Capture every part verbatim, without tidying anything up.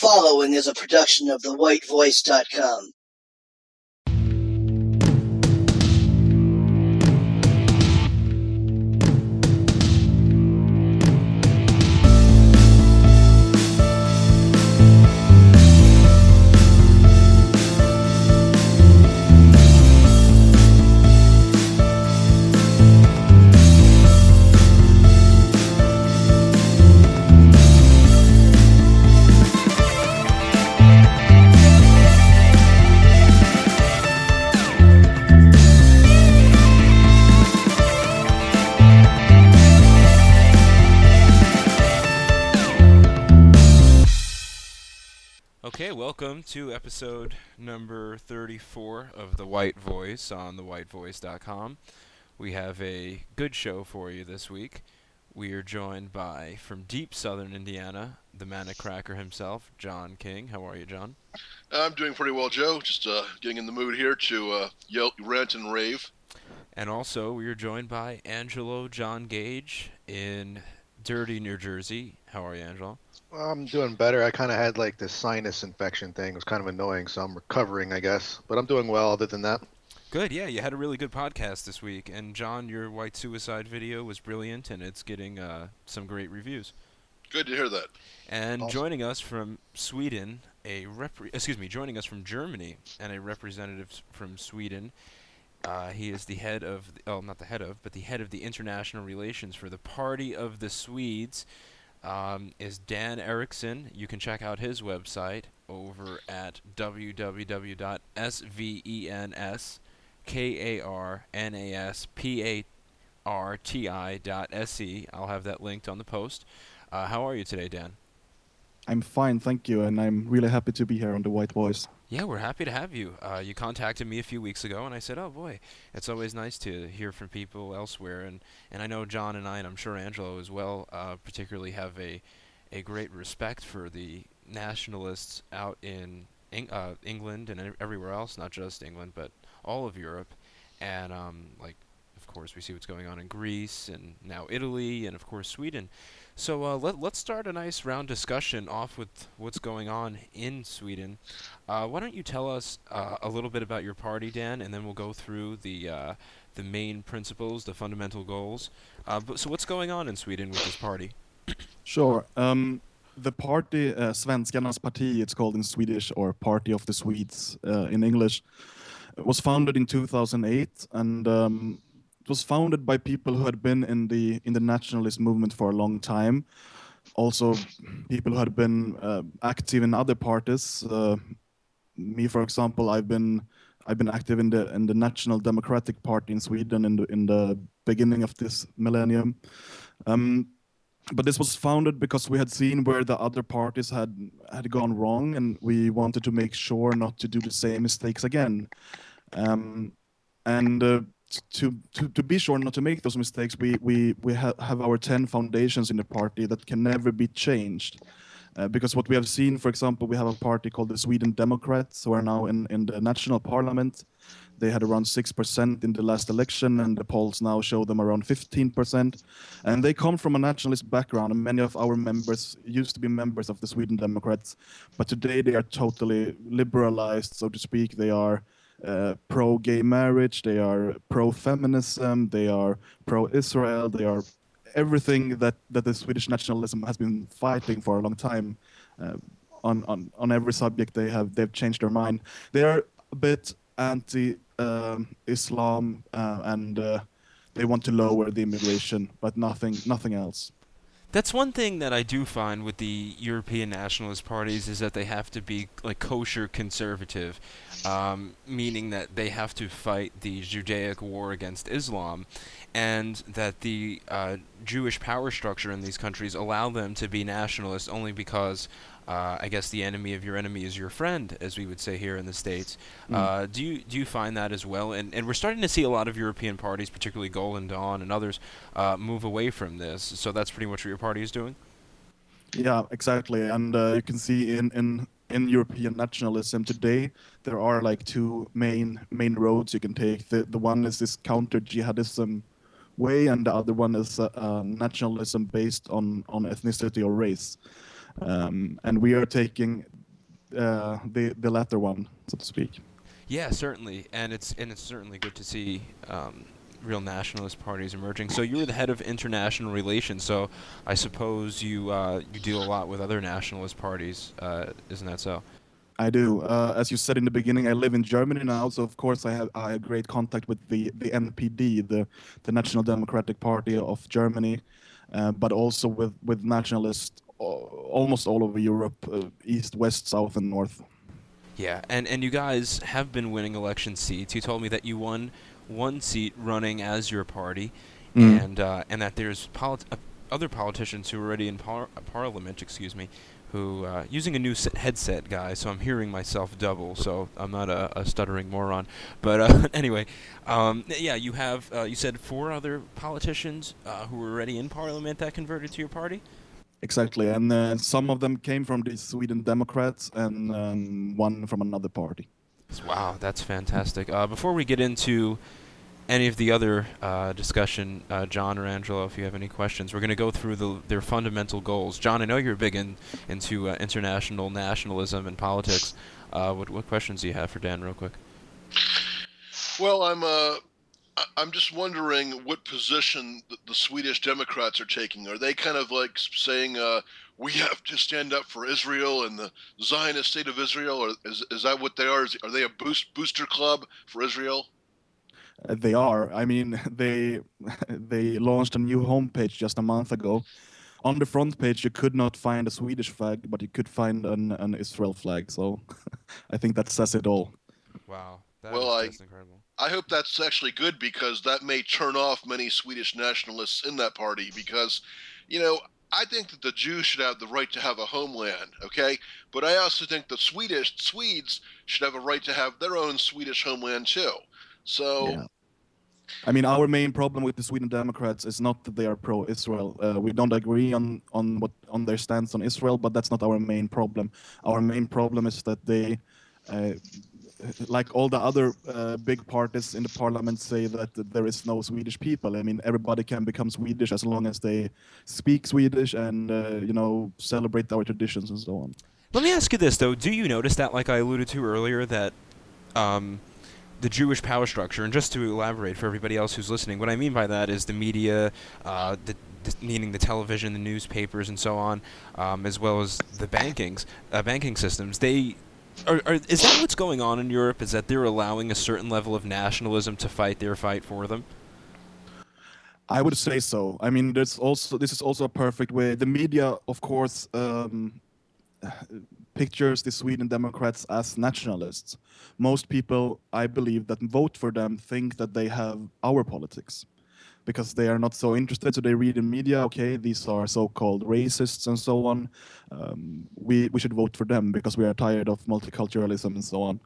following is a production of the white voice dot com. Okay, welcome to episode number thirty-four of The White Voice on the white voice dot com. We have a good show for you this week. We are joined by, from deep southern Indiana, the Manic Cracker himself, John King. How are you, John? I'm doing pretty well, Joe. Just uh, getting in the mood here to uh, yell, rant, and rave. And also, we are joined by Angelo John Gage in dirty New Jersey. How are you, Angelo? I'm doing better. I kind of had like this sinus infection thing. It was kind of annoying, so I'm recovering, I guess. But I'm doing well other than that. Good, yeah. You had a really good podcast this week. And, John, your White Suicide video was brilliant, and it's getting uh, some great reviews. Good to hear that. And Awesome. Joining us from Sweden, a rep- excuse me, joining us from Germany, and a representative s- from Sweden. Uh, he is the head of, the, oh, not the head of, but the head of the international relations for the Party of the Swedes. Um, is Dan Eriksson. You can check out his website over at w w w dot svenasparti dot se. I'll have that linked on the post. Uh, how are you today, Dan? I'm fine, thank you, and I'm really happy to be here on The White Voice. Yeah, we're happy to have you. Uh, you contacted me a few weeks ago, and I said, oh, boy, it's always nice to hear from people elsewhere. And, and I know John and I, and I'm sure Angelo as well, uh, particularly have a, a great respect for the nationalists out in Eng- uh, England and ev- everywhere else, not just England, but all of Europe. And, um, like, of course, we see what's going on in Greece and now Italy and, of course, Sweden. So uh, let, let's start a nice round discussion off with what's going on in Sweden. Uh, why don't you tell us uh, a little bit about your party, Dan, and then we'll go through the uh, the main principles, the fundamental goals. Uh, but, so what's going on in Sweden with this party? Sure. Um, the party, uh, Svenskarnas parti, it's called in Swedish, or Party of the Swedes uh, in English, was founded in two thousand eight, and um, it was founded by people who had been in the in the nationalist movement for a long time. Also, people who had been uh, active in other parties. Uh, me, for example, I've been I've been active in the in the National Democratic Party in Sweden in the in the beginning of this millennium. Um, but this was founded because we had seen where the other parties had had gone wrong, and we wanted to make sure not to do the same mistakes again. Um, and uh, to, to to be sure not to make those mistakes, we we we ha- have our ten foundations in the party that can never be changed. Uh, because what we have seen, for example, we have a party called the Sweden Democrats, who are now in, in the national parliament. They had around six percent in the last election, and the polls now show them around fifteen percent. And they come from a nationalist background, and many of our members used to be members of the Sweden Democrats, but today they are totally liberalized, so to speak. They are uh, pro-gay marriage, they are pro-feminism, they are pro-Israel, they are everything that, that the Swedish nationalism has been fighting for a long time. Uh, on, on on every subject, they have they've changed their mind. They are a bit anti-Islam, uh, and uh, they want to lower the immigration, but nothing nothing else. That's one thing that I do find with the European nationalist parties is that they have to be like kosher conservative, um, meaning that they have to fight the Judaic war against Islam, and that the uh, Jewish power structure in these countries allow them to be nationalist only because uh, I guess the enemy of your enemy is your friend, as we would say here in the States. Mm. Uh, do you do you find that as well? And and we're starting to see a lot of European parties, particularly Golden Dawn and others, uh, move away from this. So that's pretty much what your party is doing? Yeah, exactly. And uh, you can see in, in in European nationalism today, there are like two main main roads you can take. The the one is this counter jihadism way, and the other one is uh, uh, nationalism based on on ethnicity or race. Um, and we are taking uh, the the latter one, so to speak. Yeah, certainly, and it's and it's certainly good to see um, real nationalist parties emerging. So you were the head of international relations. So I suppose you uh, you deal a lot with other nationalist parties, uh, isn't that so? I do. Uh, as you said in the beginning, I live in Germany now, so of course I have I have great contact with the the N P D, the the National Democratic Party of Germany, uh, but also with with nationalists uh, almost all over Europe, uh, east, west, south, and north. Yeah, and and you guys have been winning election seats. You told me that you won one seat running as your party, Mm. and uh, and that there's polit- uh, other politicians who are already in par- uh, parliament, excuse me, who uh, using a new s- headset, guys. So I'm hearing myself double. So I'm not a, a stuttering moron. But uh, anyway, um, yeah, you have uh, you said four other politicians uh, who were already in parliament that converted to your party. Exactly, and uh, some of them came from the Sweden Democrats, and um, one from another party. Wow, that's fantastic. Uh, before we get into any of the other uh, discussion, uh, John or Angelo, if you have any questions, we're going to go through the, their fundamental goals. John, I know you're big in, into uh, international nationalism and politics. Uh, what, what questions do you have for Dan, real quick? Well, I'm uh, I- I'm just wondering what position the, the Swedish Democrats are taking. Are they kind of like saying uh, we have to stand up for Israel and the Zionist state of Israel, or is is that what they are? Is, are they a boost booster club for Israel? Uh, they are. I mean, they they launched a new homepage just a month ago. On the front page, you could not find a Swedish flag, but you could find an, an Israel flag. So I think that says it all. Wow, that Well, is I- just incredible. I hope that's actually good, because that may turn off many Swedish nationalists in that party, because, you know, I think that the Jews should have the right to have a homeland, okay? But I also think the Swedish Swedes should have a right to have their own Swedish homeland too. So Yeah. I mean, our main problem with the Sweden Democrats is not that they are pro-Israel. Uh, we don't agree on on what on their stance on Israel, but that's not our main problem. Our main problem is that they, uh, like all the other uh, big parties in the parliament, say that there is no Swedish people. I mean, everybody can become Swedish as long as they speak Swedish and uh, you know, celebrate our traditions and so on. Let me ask you this, though. Do you notice that, like I alluded to earlier, that um, the Jewish power structure, and just to elaborate for everybody else who's listening, what I mean by that is the media, uh, the, the, meaning the television, the newspapers, and so on, um, as well as the bankings, uh, banking systems, they... Are, are, is that what's going on in Europe? Is that they're allowing a certain level of nationalism to fight their fight for them? I would say so. I mean, there's also this is also a perfect way. The media, of course, um, pictures the Sweden Democrats as nationalists. Most people, I believe, that vote for them think that they have our politics, because they are not so interested. So they read in media, okay, these are so-called racists and so on. Um, we we should vote for them because we are tired of multiculturalism and so on.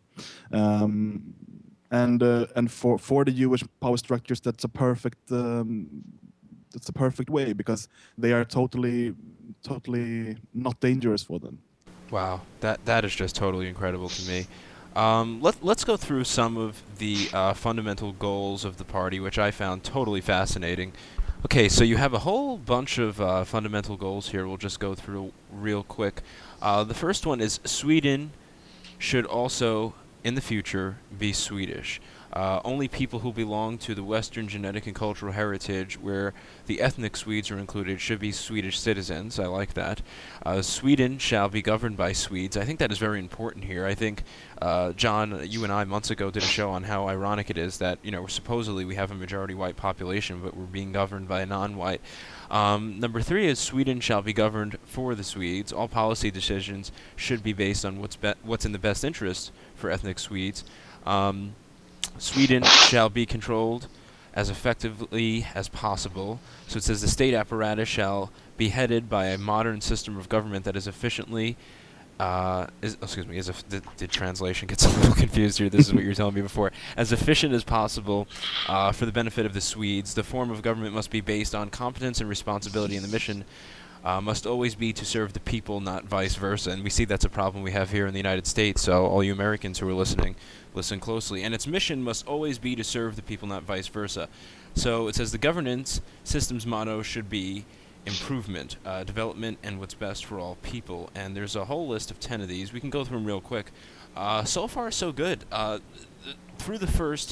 Um, and uh, and for for the Jewish power structures, that's a perfect um, that's a perfect way, because they are totally totally not dangerous for them. Wow, that that is just totally incredible to me. Um, let, let's go through some of the uh, fundamental goals of the party, which I found totally fascinating. Okay, so you have a whole bunch of uh, fundamental goals here. We'll just go through real quick. Uh, the first one is Sweden should also, in the future, be Swedish. Uh, only people who belong to the Western genetic and cultural heritage, where the ethnic Swedes are included, should be Swedish citizens. I like that. Uh, Sweden shall be governed by Swedes. I think that is very important here. I think, uh, John, you and I months ago did a show on how ironic it is that, you know, supposedly we have a majority white population, but we're being governed by a non-white. Um, number three is Sweden shall be governed for the Swedes. All policy decisions should be based on what's be- what's in the best interest for ethnic Swedes. Um, Sweden shall be controlled as effectively as possible. So it says the state apparatus shall be headed by a modern system of government that is efficiently, uh, is, excuse me, as if the, the translation gets a little confused here. This is what you were telling me before. As efficient as possible uh, for the benefit of the Swedes. The form of government must be based on competence and responsibility, and the mission Uh, must always be to serve the people, not vice versa. And we see that's a problem we have here in the United States. So all you Americans who are listening, listen closely. And its mission must always be to serve the people, not vice versa. So it says the governance system's motto should be improvement, uh, development, and what's best for all people. And there's a whole list of ten of these. We can go through them real quick. Uh, so far, so good. Uh, th- through the first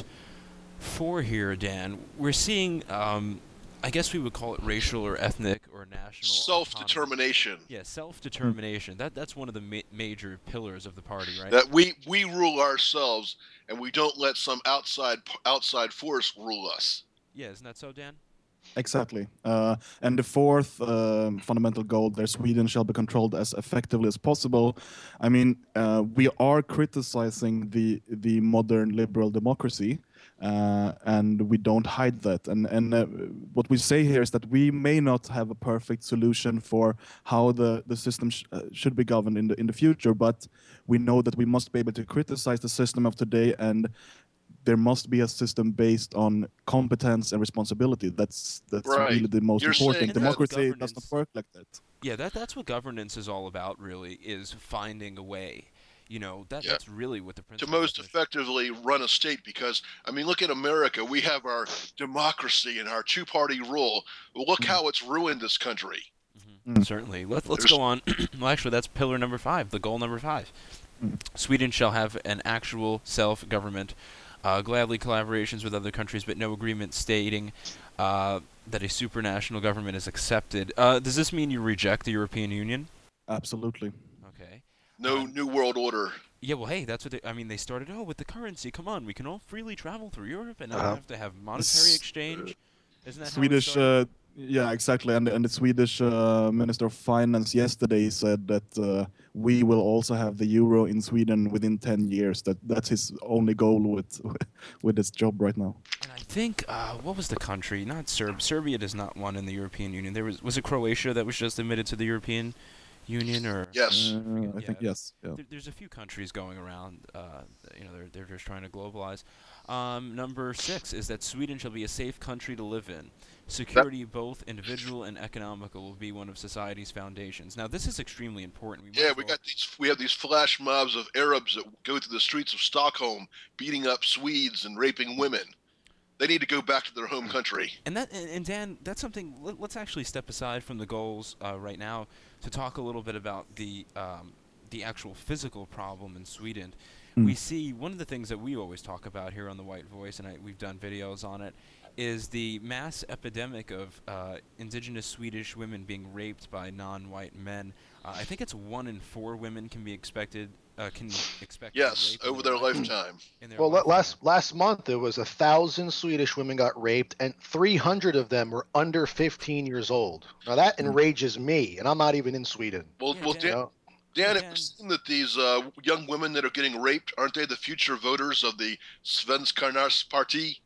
four here, Dan, we're seeing, um, I guess we would call it racial or ethnic or national Self-determination. autonomy. Yeah, self-determination. That that's one of the ma- major pillars of the party, right? That we we rule ourselves, and we don't let some outside outside force rule us. Yeah, isn't that so, Dan? Exactly. Uh, and the fourth um fundamental goal there, Sweden shall be controlled as effectively as possible. I mean, uh, we are criticizing the the modern liberal democracy, uh, and we don't hide that. And and uh, what we say here is that we may not have a perfect solution for how the the system sh- uh, should be governed in the in the future, but we know that we must be able to criticize the system of today, and there must be a system based on competence and responsibility. That's that's Right. really the most You're important. saying that Democracy does governance- not work like that. Yeah, that that's what governance is all about, really, is finding a way. You know, that Yeah. that's really what the To principle most is. effectively run a state, because I mean, look at America. We have our democracy and our two-party rule. Well, look how it's ruined this country. Mm. Certainly. Let's let's There's- go on. Well, actually, that's pillar number five, the goal number five. Mm. Sweden shall have an actual self-government, uh, gladly collaborations with other countries, but no agreement stating uh, that a supranational government is accepted. Uh, does this mean you reject the European Union? Absolutely. Okay. No Um, new world order. Yeah, well, hey, that's what they, I mean. They started, oh, with the currency. Come on, we can all freely travel through Europe and not Uh-huh. have to have monetary S- exchange. Isn't that Swedish, how it started? uh, yeah, exactly. And and the Swedish uh, Minister of Finance yesterday said that uh, we will also have the euro in Sweden within ten years. That that's his only goal with with his job right now. And I think, uh, what was the country? Not Serb. Serbia does not want in the European Union. There was was it Croatia that was just admitted to the European Union, or Yes. Uh, I Yeah. think yes. Yeah. There, there's a few countries going around. Uh, you know, they're they're just trying to globalize. Um, number six is that Sweden shall be a safe country to live in. Security, both individual and economical, will be one of society's foundations. Now, this is extremely important. We might Yeah, as we well- got these. We have these flash mobs of Arabs that go through the streets of Stockholm, beating up Swedes and raping women. They need to go back to their home country. And that, and, and Dan, that's something. Let, let's actually step aside from the goals uh, right now to talk a little bit about the um, the actual physical problem in Sweden. Mm. We see one of the things that we always talk about here on the White Voice, and I, we've done videos on it, is the mass epidemic of uh, indigenous Swedish women being raped by non-white men. Uh, I think it's one in four women can be expected uh, can expect. to be Yes, raped in over their life- lifetime. in their Well, la- lifetime. last last month there was a thousand Swedish women got raped, and three hundred of them were under fifteen years old. Now that enrages me, and I'm not even in Sweden. Well, Yeah, well, Dan- You Dan, know? Dan, it Dan- would seem that these uh, young women that are getting raped, aren't they the future voters of the Svenskarnas Party?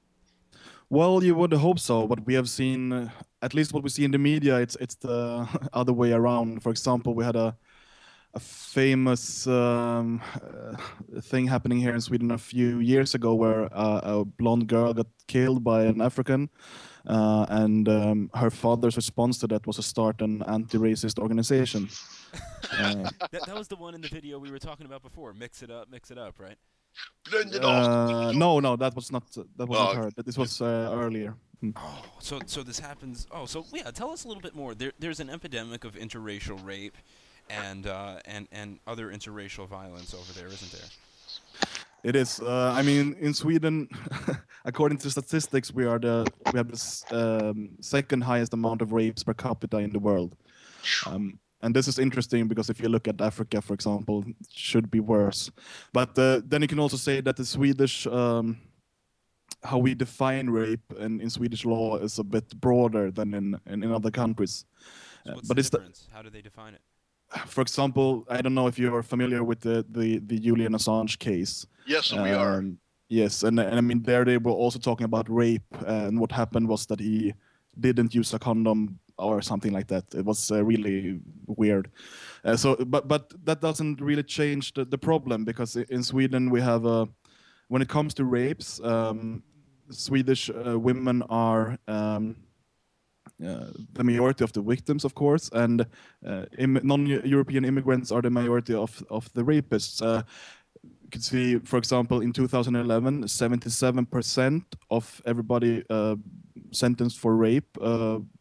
Well, you would hope so, but we have seen, uh, at least what we see in the media, it's it's the other way around. For example, we had a a famous um, uh, thing happening here in Sweden a few years ago, where uh, a blonde girl got killed by an African, uh, and um, her father's response to that was to start an anti-racist organization. Uh, that, that was the one in the video we were talking about before. Mix it up, mix it up, right? Blend it off. uh, no, no, that was not that was not Oh. her. This was uh, earlier. Mm. Oh, so so this happens. Oh, so yeah, tell us a little bit more. There, there's an epidemic of interracial rape, and uh, and and other interracial violence over there, isn't there? It is. Uh, I mean, in Sweden, according to statistics, we are the we have the s- um, second highest amount of rapes per capita in the world. Um, and this is interesting because if you look at Africa, for example, it should be worse. But uh, then you can also say that the Swedish, um, how we define rape in, in Swedish law is a bit broader than in in, in other countries. So Uh, what's but the it's the, difference? How do they define it? for example, I don't know if you're familiar with the the, the Julian Assange case. Yes, we are. Um, Yes, and, and I mean there they were also talking about rape, and what happened was that he didn't use a condom or something like that. It was uh, really weird. Uh, so, but but that doesn't really change the, the problem, because i- in Sweden we have a, when it comes to rapes, um, Swedish uh, women are um, uh, the majority of the victims, of course, and uh, Im- non-European immigrants are the majority of of the rapists. Uh, you can see, for example, in two thousand eleven, seventy-seven percent of everybody uh, sentenced for rape uh,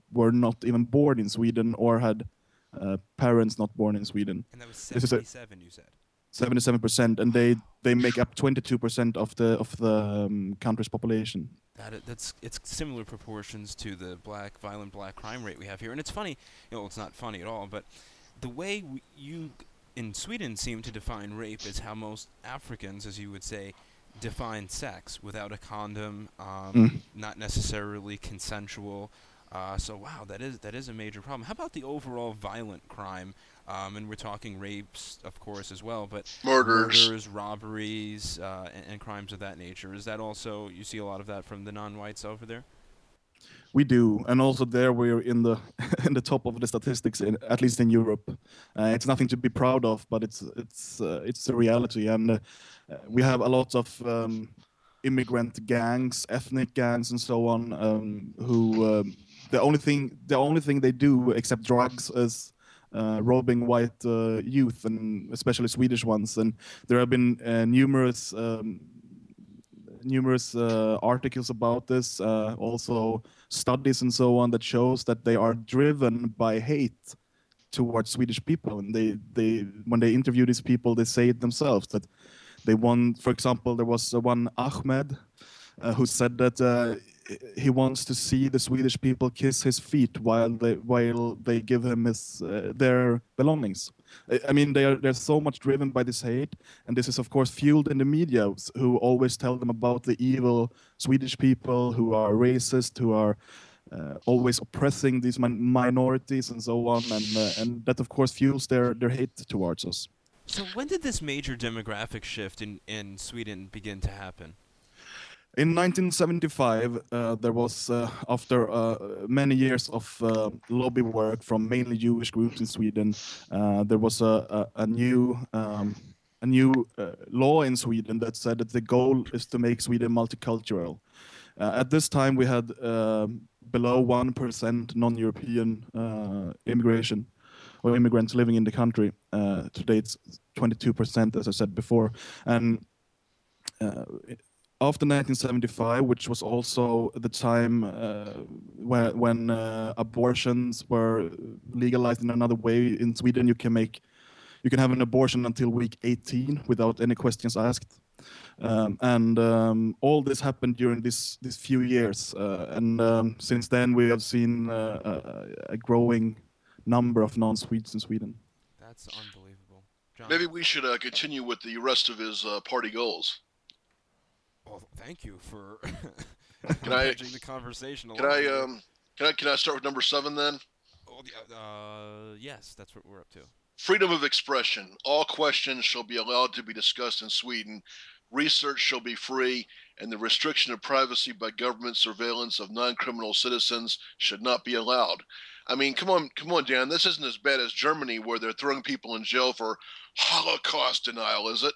were not even born in Sweden or had uh, parents not born in Sweden. And that was This is a- seventy-seven, you said. seventy-seven percent, and they they make up twenty-two percent of the of the um, country's population. That i- that's it's similar proportions to the black violent black crime rate we have here, and it's funny. You know, it's not funny at all, but the way we, you in Sweden seem to define rape is how most Africans, as you would say, define sex without a condom, um, Mm. not necessarily consensual. Uh, so wow, that is that is a major problem. How about the overall violent crime? Um, and we're talking rapes, of course, as well, but Murders. murders, robberies, uh, and, and crimes of that nature. Is that also, you see a lot of that from the non-whites over there? We do, and also there we're in the in the top of the statistics, in, at least in Europe. Uh, it's nothing to be proud of, but it's it's uh, it's the reality, and uh, we have a lot of um, immigrant gangs, ethnic gangs, and so on, um, who um, the only thing the only thing they do except drugs is uh, robbing white uh, youth, and especially Swedish ones. And there have been uh, numerous. Um, numerous uh, articles about this, uh, also studies and so on, that shows that they are driven by hate towards Swedish people. And they, they when they interview these people, they say it themselves, that they want, for example, there was uh, one Ahmed uh, who said that uh, he wants to see the Swedish people kiss his feet while they while they give him his uh, their belongings. I- I mean, they are they're so much driven by this hate, and this is of course fueled in the media, s- who always tell them about the evil Swedish people who are racist, who are uh, always oppressing these min- minorities and so on, and uh, and that of course fuels their their hate towards us. So when did this major demographic shift in, in Sweden begin to happen? In nineteen seventy-five, uh, there was, uh, after uh, many years of uh, lobby work from mainly Jewish groups in Sweden, uh, there was a, a, a new um, a new uh, law in Sweden that said that the goal is to make Sweden multicultural. Uh, at this time, we had um below one percent non-European uh, immigration or immigrants living in the country. Uh, today, it's twenty-two percent, as I said before, and uh, after nineteen seventy-five, which was also the time uh, where, when uh, abortions were legalized in another way in Sweden, you can make, you can have an abortion until week eighteen without any questions asked, um, and um, all this happened during this these few years, uh, and um, since then we have seen uh, a, a growing number of non-Swedes in Sweden. That's unbelievable. John? Maybe we should uh, continue with the rest of his uh, party goals. Well, thank you for Can I- managing the conversation. Can along I here. um can I can I start with number seven then? Oh, yeah, uh, yes, that's what we're up to. Freedom of expression. All questions shall be allowed to be discussed in Sweden. Research shall be free, and the restriction of privacy by government surveillance of non-criminal citizens should not be allowed. I mean, come on, come on, Dan. This isn't as bad as Germany, where they're throwing people in jail for Holocaust denial, is it?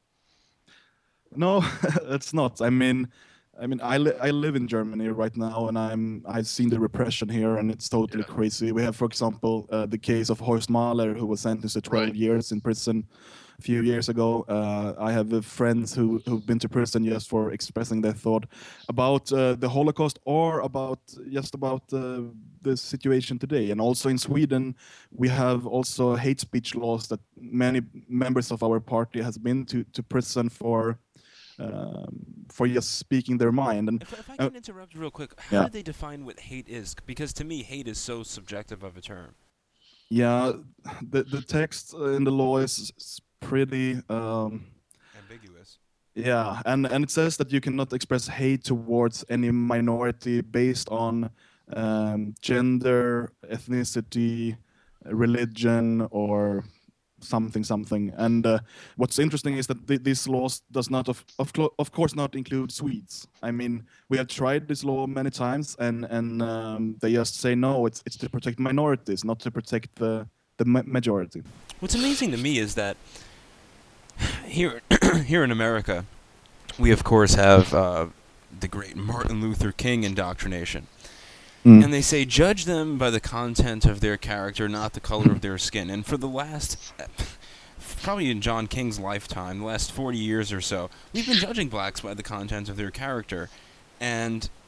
No, it's not. I mean, I mean, I, li- I live in Germany right now, and I'm I've seen the repression here, and it's totally Yeah. crazy. We have, for example, uh, the case of Horst Mahler, who was sentenced to twelve Right. years in prison a few years ago. Uh, I have uh, friends who who've been to prison just for expressing their thought about uh, the Holocaust or about just about uh, the situation today. And also in Sweden, we have also hate speech laws that many members of our party has been to to prison for. Um, for just speaking their mind. And If, if I Uh, can interrupt real quick, how yeah. do they define what hate is? Because to me, hate is so subjective of a term. yeah, the the text uh, in the law is, is pretty um, Ambiguous. yeah, and and it says that you cannot express hate towards any minority based on um, gender, ethnicity, religion, or something something. And uh, what's interesting is that th- this law does not of of, clo- of course not include Swedes. I mean, we have tried this law many times, and and um, they just say no, it's it's to protect minorities, not to protect the the ma- majority. What's amazing to me is that here, here in America, we of course have uh, the great Martin Luther King indoctrination. Mm. And they say, judge them by the content of their character, not the color of their skin. And for the last, probably in John King's lifetime, the last forty years or so, we've been judging blacks by the content of their character. And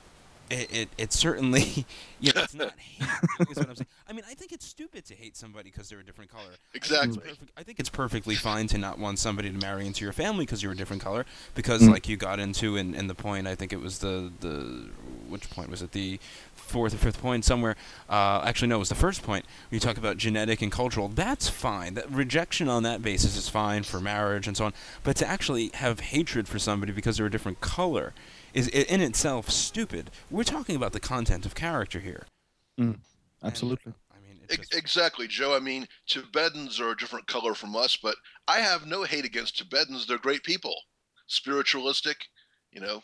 It, it, it certainly, you know, it's not hate, is what I'm saying. I mean, I think it's stupid to hate somebody because they're a different color. Exactly. I think, it's perfect, I think it's perfectly fine to not want somebody to marry into your family because you're a different color. Because, Mm. like you got into in, in the point, I think it was the, the, which point was it? The fourth or fifth point somewhere. Uh, actually, no, it was the first point. When you talk about genetic and cultural, that's fine. That rejection on that basis is fine for marriage and so on. But to actually have hatred for somebody because they're a different color is i- in itself stupid. We're talking about the content of character here. Mm. Absolutely. And, I mean, it's Ex- just, Exactly, Joe. I mean, Tibetans are a different color from us, but I have no hate against Tibetans. They're great people, spiritualistic, you know.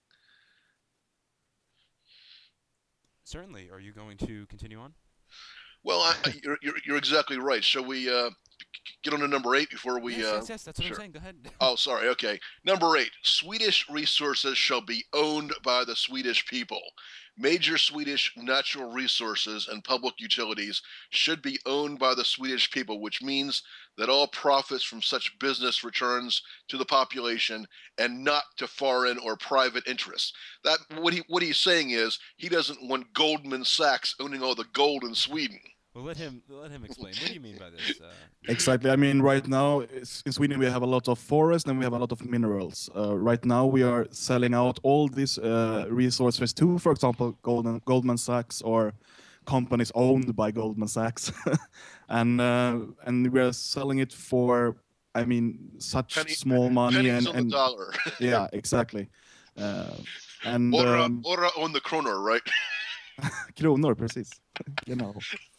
certainly. Are you going to continue on? Well, I, I, you're, you're you're exactly right. Shall we uh, get on to number eight before we? yes, uh, yes, yes. That's what sure. I'm saying. Go ahead. Oh, sorry. Okay. Number eight. Swedish resources shall be owned by the Swedish people. Major Swedish natural resources and public utilities should be owned by the Swedish people, which means that all profits from such business returns to the population and not to foreign or private interests. That what he what he's saying is he doesn't want Goldman Sachs owning all the gold in Sweden. Well, let him let him explain. What do you mean by this? Uh, Exactly. I mean, right now is- in Sweden we have a lot of forest and we have a lot of minerals. Uh, right now we are selling out all these uh, resources to, for example, Goldman, Goldman Sachs or companies owned by Goldman Sachs, and uh, and we are selling it for, I mean, such Penny- small money Pennies and, on and the dollar. yeah, exactly. Uh, and Ora, um, ora on the kroner, right? kronor, precis. You know.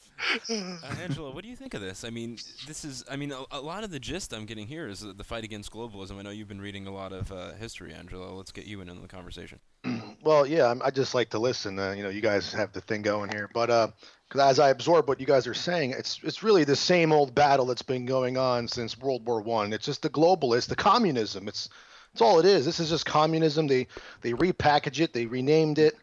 Uh, Angela, what do you think of this? I mean, this is, I mean, a, a lot of the gist I'm getting here is the the fight against globalism. I know you've been reading a lot of uh, history, Angela. Let's get you in on the conversation. Well, yeah, I'm, I just like to listen. Uh, you know, you guys have the thing going here, but uh, 'cause as I absorb what you guys are saying, it's it's really the same old battle that's been going on since World War One. It's just the globalists, the communism. It's it's all it is. This is just communism. They they repackage it, they renamed it,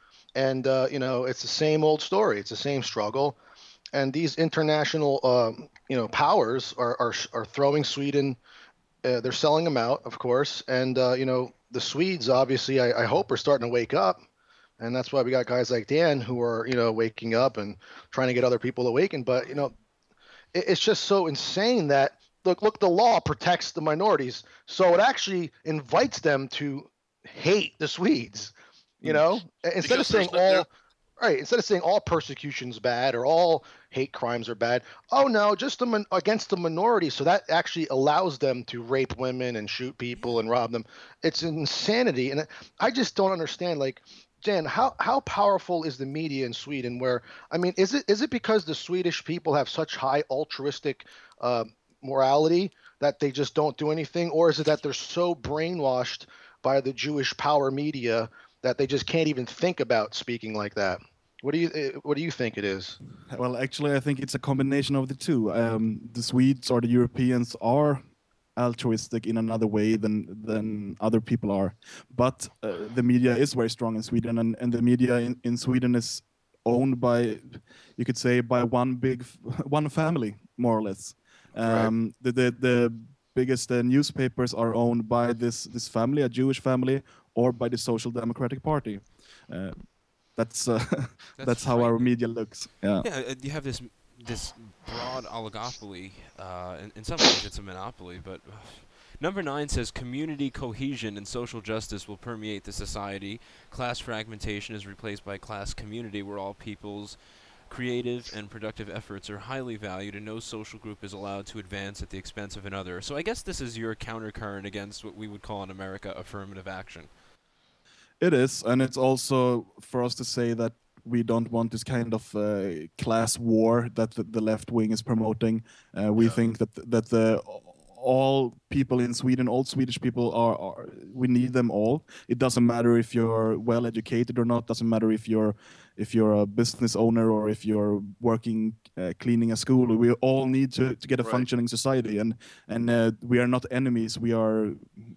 and uh, you know, it's the same old story. It's the same struggle, and these international um, you know powers are are are throwing Sweden. Uh, they're selling them out, of course, and uh, you know the Swedes obviously I, I hope are starting to wake up, and that's why we got guys like Dan who are you know waking up and trying to get other people awakened. But you know, it, it's just so insane that look look the law protects the minorities, so it actually invites them to hate the Swedes. You know, instead Because of saying there's no- all right, instead of saying all persecution's bad or all hate crimes are bad, oh no, just the min- against the minority. So that actually allows them to rape women and shoot people and rob them. It's insanity, and I just don't understand. Like, Dan, how how powerful is the media in Sweden? Where I mean, is it is it because the Swedish people have such high altruistic uh, morality that they just don't do anything, or is it that they're so brainwashed by the Jewish power media that they just can't even think about speaking like that? What do you uh, What do you think it is? Well, actually, I think it's a combination of the two. Um, the Swedes or the Europeans are altruistic in another way than than other people are, but uh, the media is very strong in Sweden, and, and the media in, in Sweden is owned by, you could say, by one big f- one family, more or less. Um, the, the the biggest uh, newspapers are owned by this this family, a Jewish family, or by the Social Democratic Party. Uh, that's uh, that's, That's how our frightening. media looks. Yeah. Yeah, uh, you have this this broad oligopoly. Uh, in, in some ways, it's a monopoly. But uh, number nine says community cohesion and social justice will permeate the society. Class fragmentation is replaced by class community, where all people's creative and productive efforts are highly valued, and no social group is allowed to advance at the expense of another. So I guess this is your countercurrent against what we would call in America affirmative action. It is, and it's also for us to say that we don't want this kind of uh, class war that the, the left wing is promoting. Uh, we Yeah. think that that the all people in Sweden, all Swedish people are, are. We need them all. It doesn't matter if you're well educated or not. Doesn't matter if you're if you're a business owner or if you're working uh, cleaning a school. We all need to, to get a Right. functioning society, and and uh, we are not enemies. We are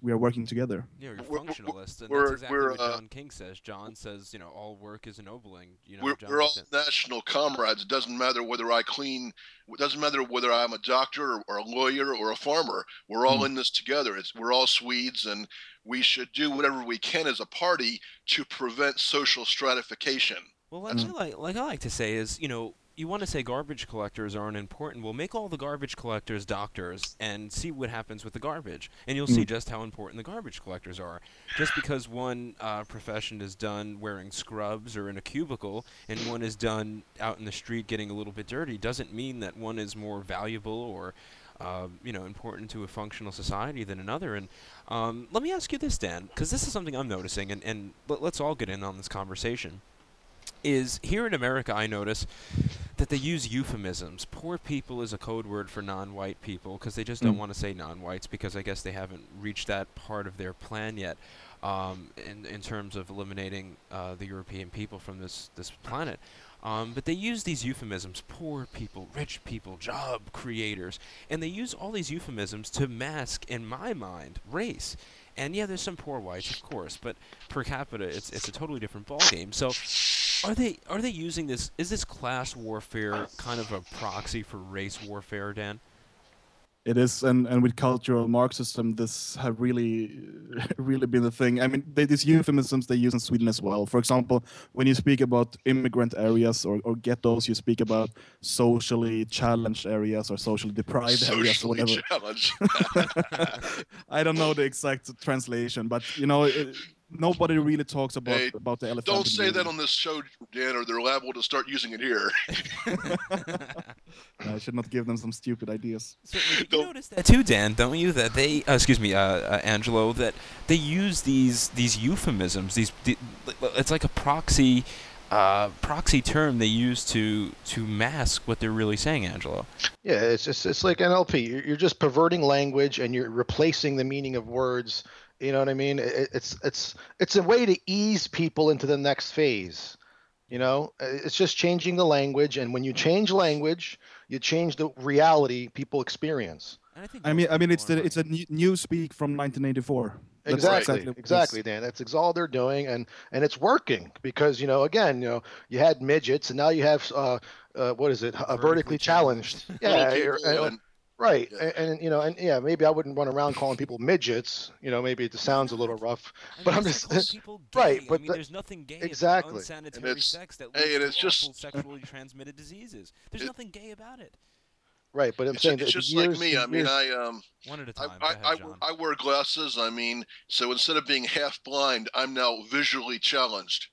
we are working together. Yeah, you're We're- we're- functionalist, and we're- that's exactly we're, what uh, John King says. John says, you know, all work is ennobling. You know, We're, John we're all said- national comrades. It doesn't matter whether I clean. It doesn't matter whether I'm a doctor or, or a lawyer or a farmer. We're all Mm. in this together. It's we're all Swedes, and we should do whatever we can as a party to prevent social stratification. Well, like I like, like I like to say is, you know, you want to say garbage collectors aren't important. Well, make all the garbage collectors doctors and see what happens with the garbage, and you'll see Mm. just how important the garbage collectors are. Just because one uh, profession is done wearing scrubs or in a cubicle, and one is done out in the street getting a little bit dirty, doesn't mean that one is more valuable or uh, you know, important to a functional society than another. And um, let me ask you this, Dan, because this is something I'm noticing, and, and let, let's all get in on this conversation. Is here in America, I notice that they use euphemisms. Poor people is a code word for non-white people because they just don't Mm. want to say non-whites because I guess they haven't reached that part of their plan yet um, in, in terms of eliminating uh, the European people from this, this planet. Um, but they use these euphemisms, poor people, rich people, job creators, and they use all these euphemisms to mask, in my mind, race. And yeah, there's some poor whites, of course, but per capita, it's it's a totally different ballgame. So, are they are they using this? Is this class warfare kind of a proxy for race warfare, Dan? It is, and, and with cultural Marxism, this have really, really been the thing. I mean, they, these euphemisms they use in Sweden as well. For example, when you speak about immigrant areas or, or ghettos, you speak about socially challenged areas or socially deprived areas or Socially whatever. challenged. I don't know the exact translation, but you know, it, nobody really talks about Hey, about the elephant. Don't in the say that room. on this show, Dan, or they're liable to start using it here. I should not give them some stupid ideas. Certainly. You Don't- notice that too, Dan, don't you? That they, uh, excuse me, uh, uh, Angelo, that they use these these euphemisms. These, the, it's like a proxy, uh, proxy term they use to to mask what they're really saying, Angelo. Yeah, it's just it's like N L P. You're, you're just perverting language and you're replacing the meaning of words. You know what I mean? It, it's it's it's a way to ease people into the next phase. You know, Uh, it's just changing the language, and when you change language, you change the reality people experience. And I think I most mean, I mean, people it's are the right. it's a new, new speak from nineteen eighty-four. That's Exactly, what it is. exactly, Dan. That's ex- all they're doing, and and it's working because you know, again, you know, you had midgets, and now you have uh, uh what is it, uh, vertically, Vertically challenged. challenged. Yeah, Little you're- people and- and- right, yeah. and, and you know, and yeah, maybe I wouldn't run around calling people midgets. You know, maybe it sounds a little rough, I mean, but I'm it's just like calling people gay. right, I but mean, the- there's nothing gay exactly. about And unsanitary it's- sex that hey, leads and to it's just- awful sexually transmitted diseases. There's It- nothing gay about it. right. But I'm It's, saying it's that the just years, like me. the I mean, years- I um, One at a I, time. I, Go I, ahead, John. I wear glasses. I mean, so instead of being half blind, I'm now visually challenged.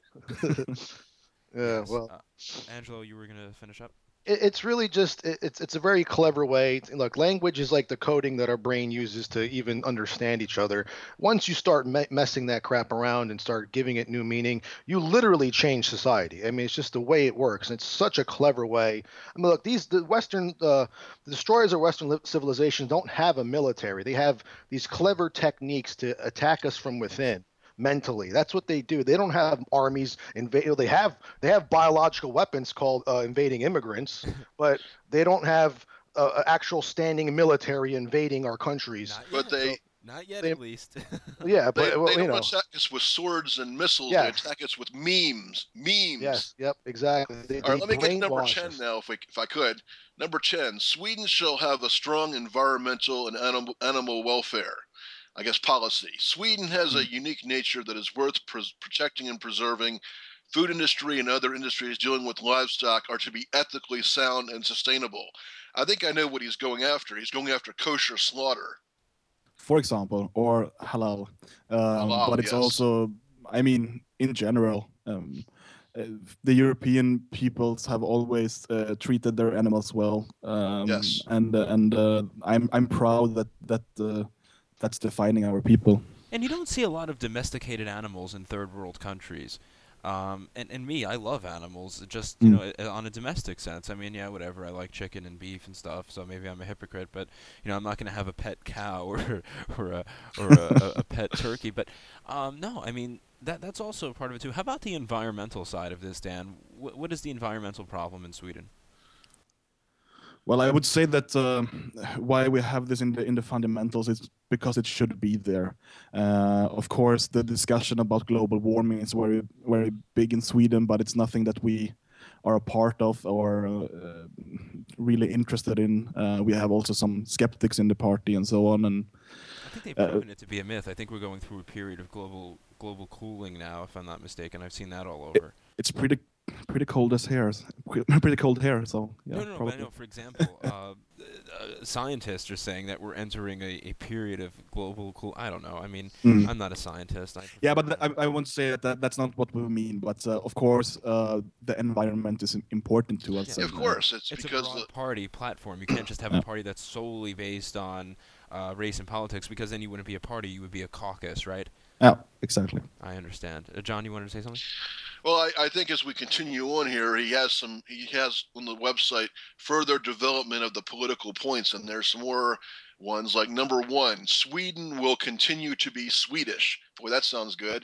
yeah, Yes. well. Uh, Angelo, you were gonna finish up. it, it's really just it, it's it's a very clever way. To, look, language is like the coding that our brain uses to even understand each other. Once you start me- messing that crap around and start giving it new meaning, you literally change society. I mean, it's just the way it works. And it's such a clever way. I mean, look, these the Western uh, the destroyers of Western li- civilization don't have a military. They have these clever techniques to attack us from within. Mentally, that's what they do. They don't have armies invade. They have they have biological weapons called uh, invading immigrants, but they don't have uh, actual standing military invading our countries. Not But yet. they- Not yet, they- at least. Yeah, They, but well, they you don't know, attack us with swords and missiles. Yes. They attack us with memes. Memes. yes, yep, exactly. They, All right, they let me get to number brainwash ten us. now, if, we, if I could. Number ten, Sweden shall have a strong environmental and animal, animal welfare, I guess, policy. Sweden has a unique nature that is worth pres- protecting and preserving. Food industry and other industries dealing with livestock are to be ethically sound and sustainable. I think I know what he's going after. He's going after kosher slaughter. For example, or halal. Um, Halal, but it's yes. also, I mean, in general, um, uh, the European peoples have always uh, treated their animals well. Um, Yes. And uh, and uh, I'm I'm proud that that uh, that's defining our people. And you don't see a lot of domesticated animals in third world countries. Um, and, and me, I love animals, just, you Mm. know, uh, on a domestic sense. I mean, yeah, whatever, I like chicken and beef and stuff, so maybe I'm a hypocrite, but, you know, I'm not going to have a pet cow or or a, or a, a, a pet turkey. But, um, no, I mean, that that's also part of it, too. How about the environmental side of this, Dan? Wh- what is the environmental problem in Sweden? Well, I would say that uh, why we have this in the in the fundamentals is because it should be there. Uh, of course, the discussion about global warming is very very big in Sweden, but it's nothing that we are a part of or uh, really interested in. Uh, we have also some skeptics in the party and so on. And I think they've proven uh, it to be a myth. I think we're going through a period of global global cooling now, if I'm not mistaken. I've seen that all over. It, it's pretty pretty cold as hair, pretty cold hair. So yeah, no, no, no. But I know, for example, uh, uh, scientists are saying that we're entering a, a period of global cool. I don't know. I mean, mm. I'm not a scientist. I yeah, but th- I, I won't say that, that that's not what we mean. But uh, of course, uh, the environment is important to us. Yeah, of course, it's, it's because a broad the party platform. You can't just have a party that's solely based on uh, race and politics, because then you wouldn't be a party. You would be a caucus, right? Yeah, exactly. I understand. Uh, John, you wanted to say something? Well, I, I think as we continue on here, he has some. He has on the website further development of the political points, and there's some more ones like number one: Sweden will continue to be Swedish. Boy, that sounds good.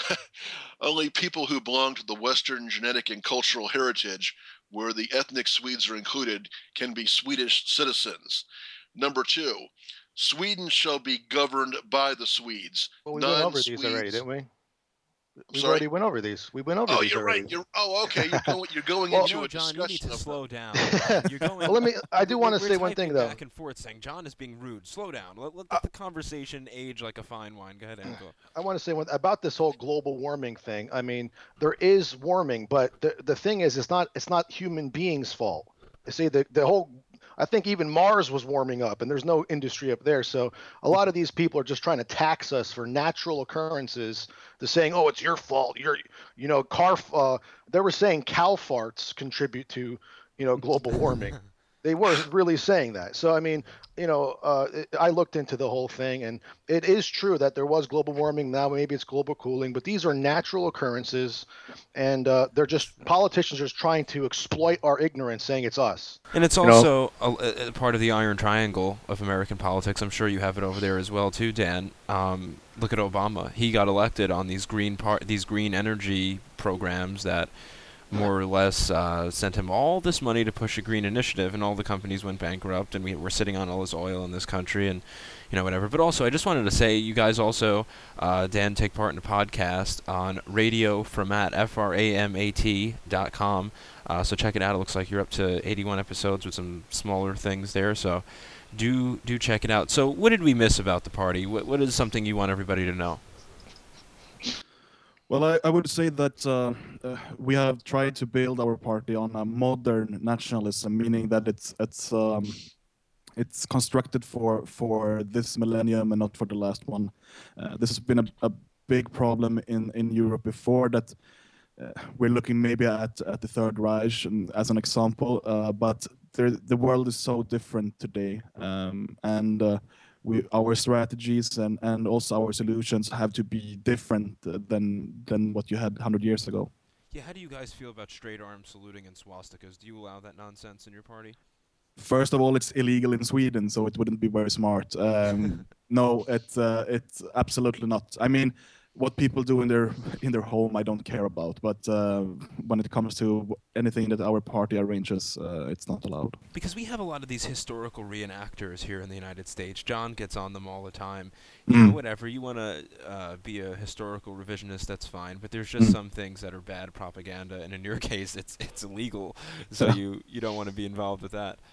Only people who belong to the Western genetic and cultural heritage, where the ethnic Swedes are included, can be Swedish citizens. Number two: Sweden shall be governed by the Swedes. Well, we went over these already, didn't we? We Sorry? already went over these. We went over oh, these you're already. right. You're oh, okay. You're going. You're going well, into no, a John, discussion. You need to of slow down. You're going. well, let me. I do want to say one thing though. Back and forth, saying John is being rude. Slow down. Let, let, let uh, the conversation age like a fine wine. Go ahead, Angelo. I want to say one, about this whole global warming thing. I mean, there is warming, but the the thing is, it's not. It's not human beings' fault. You see, the the whole. I think even Mars was warming up, and there's no industry up there. So a lot of these people are just trying to tax us for natural occurrences. They're saying, "Oh, it's your fault." You're, you know, car. Uh, they were saying cow farts contribute to, you know, global warming. They were really saying that. So I mean, you know, uh, it, I looked into the whole thing, and it is true that there was global warming. Now maybe it's global cooling, but these are natural occurrences, and uh, they're just politicians are just trying to exploit our ignorance, saying it's us. And it's also a, a part of the iron triangle of American politics. I'm sure you have it over there as well too, Dan. Um, look at Obama. He got elected on these green par- these green energy programs that more or less uh, sent him all this money to push a green initiative, and all the companies went bankrupt, and we were sitting on all this oil in this country, and you know whatever. But also, I just wanted to say, you guys also, uh, Dan, take part in a podcast on Radio Framat, F R A M A T dot com. Uh, so check it out. It looks like you're up to eighty-one episodes with some smaller things there. So do do check it out. So what did we miss about the party? What what is something you want everybody to know? Well, I, I would say that uh, uh, we have tried to build our party on a modern nationalism, meaning that it's it's um, it's constructed for for this millennium and not for the last one. Uh, this has been a, a big problem in, in Europe before that. Uh, we're looking maybe at, at the Third Reich as an example, uh, but there, the world is so different today, um, and uh, we, our strategies and, and also our solutions have to be different uh, than than what you had one hundred years ago. Yeah, how do you guys feel about straight arm saluting and swastikas? Do you allow that nonsense in your party? First of all, it's illegal in Sweden, so it wouldn't be very smart. Um, no, it's uh, it's absolutely not. I mean, what people do in their in their home, I don't care about. But uh, when it comes to anything that our party arranges, uh, it's not allowed. Because we have a lot of these historical reenactors here in the United States. John gets on them all the time. You Mm. know, whatever. You want to uh, be a historical revisionist, that's fine. But there's just Mm. some things that are bad propaganda, and in your case, it's it's illegal. So Yeah. you, you don't want to be involved with that.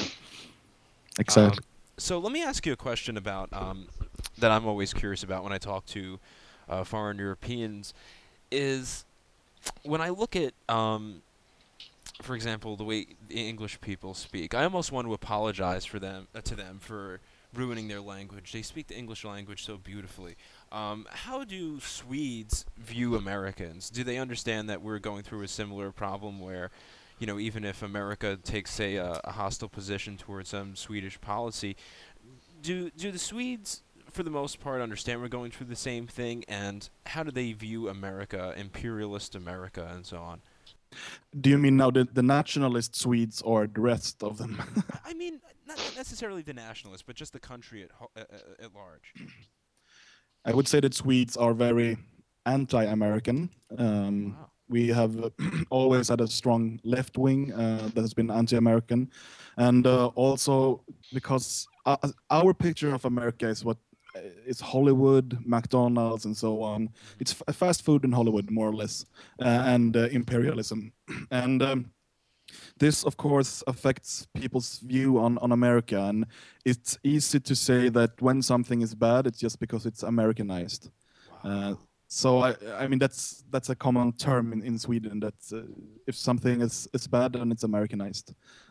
Exactly. Um, so let me ask you a question about um, that I'm always curious about when I talk to uh, foreign Europeans is when I look at, um, for example, the way the English people speak. I almost want to apologize for them uh, to them for ruining their language. They speak the English language so beautifully. Um, how do Swedes view Americans? Do they understand that we're going through a similar problem where, you know, even if America takes, say, a, a hostile position towards some Swedish policy, do do the Swedes, for the most part, understand we're going through the same thing? And how do they view America, imperialist America, and so on? Do you mean now the, the nationalist Swedes or the rest of them? I mean, not necessarily the nationalists, but just the country at, ho- uh, uh, at large. I would say that Swedes are very anti-American. Um, Wow. We have always had a strong left wing uh, that has been anti-American, and uh, also because uh, our picture of America is what it's Hollywood, McDonald's, and so on. It's f- fast food in Hollywood, more or less, uh, and uh, imperialism. And um, this, of course, affects people's view on, on America. And it's easy to say that when something is bad, it's just because it's Americanized. Uh, so, I, I mean, that's that's a common term in, in Sweden, that uh, if something is, is bad, then it's Americanized.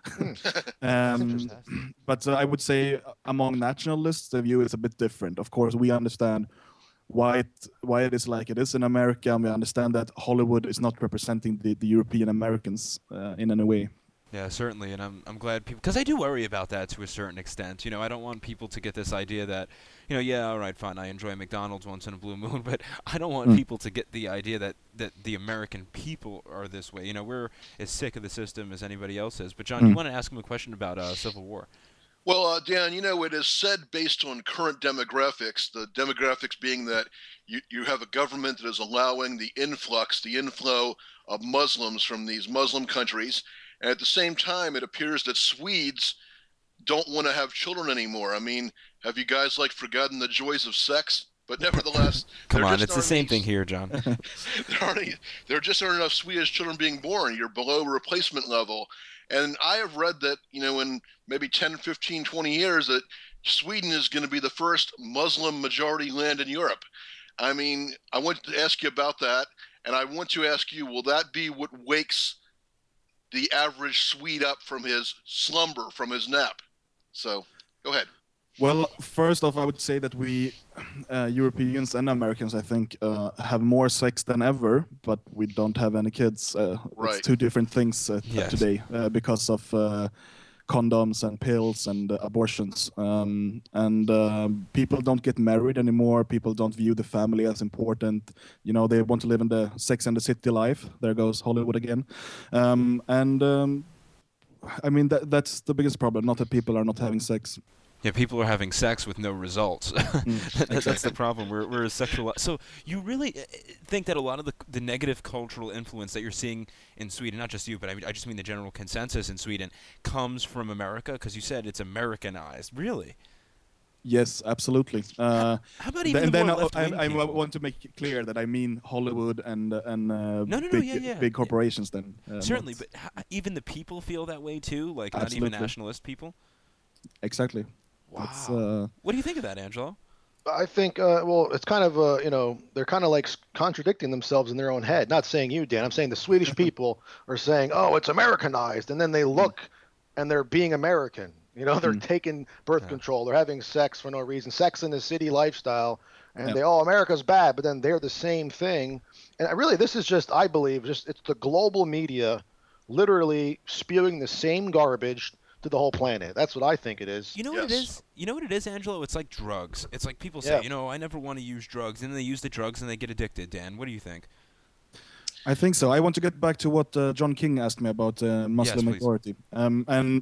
um, but uh, I would say among nationalists, the view is a bit different. Of course, we understand why it why it is like it is in America, and we understand that Hollywood is not representing the, the European Americans uh, in any way. Yeah, certainly, and I'm I'm glad people, because I do worry about that to a certain extent. You know, I don't want people to get this idea that, you know, yeah, all right, fine, I enjoy McDonald's once in a blue moon, but I don't want Mm. people to get the idea that, that the American people are this way. You know, we're as sick of the system as anybody else is. But John, Mm. you want to ask him a question about uh, Civil War? Well, uh, Dan, you know, it is said based on current demographics, the demographics being that you, you have a government that is allowing the influx, the inflow of Muslims from these Muslim countries. And at the same time, it appears that Swedes don't want to have children anymore. I mean, have you guys, like, forgotten the joys of sex? But nevertheless, Come there on, just it's the aren't same any- thing here, John. there aren't any, there just aren't enough Swedish children being born. You're below replacement level. And I have read that, you know, in maybe ten, fifteen, twenty years, that Sweden is going to be the first Muslim majority land in Europe. I mean, I want to ask you about that. And I want to ask you, will that be what wakes the average Swede up from his slumber, from his nap? So go ahead. Well, first off, I would say that we, uh, Europeans and Americans, I think, uh, have more sex than ever, but we don't have any kids. Uh, Right. It's two different things uh, Yes. today uh, because of uh, condoms and pills and uh, abortions. Um, and uh, people don't get married anymore. People don't view the family as important. You know, they want to live in the Sex and the City life. There goes Hollywood again. Um, and um, I mean, that, that's the biggest problem, not that people are not having sex. Yeah, people are having sex with no results. That- That's the exactly. problem. We're we're sexual. So you really uh, think that a lot of the the negative cultural influence that you're seeing in Sweden, not just you, but I mean, I just mean the general consensus in Sweden, comes from America? Because you said it's Americanized. Really? Yes, absolutely. Uh, How about th- even and the then more I, left-wing I, I people? want to make it clear that I mean Hollywood and uh, and uh, No, no, no, big yeah, yeah. big corporations. Then uh, Certainly, not- but h- even the people feel that way too. Like not even Absolutely. nationalist people. exactly. Wow. It's, uh, What do you think of that, Angelo? I think, uh, well, it's kind of, uh, you know, they're kind of like s- contradicting themselves in their own head. Not saying you, Dan. I'm saying the Swedish people are saying, oh, it's Americanized. And then they look and they're being American. You know, they're Mm. taking birth Yeah. control. They're having sex for no reason. Sex in the city lifestyle. And Yeah. they, oh, America's bad. But then they're the same thing. And I really, this is just, I believe, just it's the global media literally spewing the same garbage to the whole planet. That's what I think it is. You know what it Yes. is? You know what it is, Angelo? It's like drugs. It's like people say, Yeah. you know, I never want to use drugs, and then they use the drugs and they get addicted. Dan, what do you think? I think so. I want to get back to what uh, John King asked me about uh, Muslim please. majority. Um, and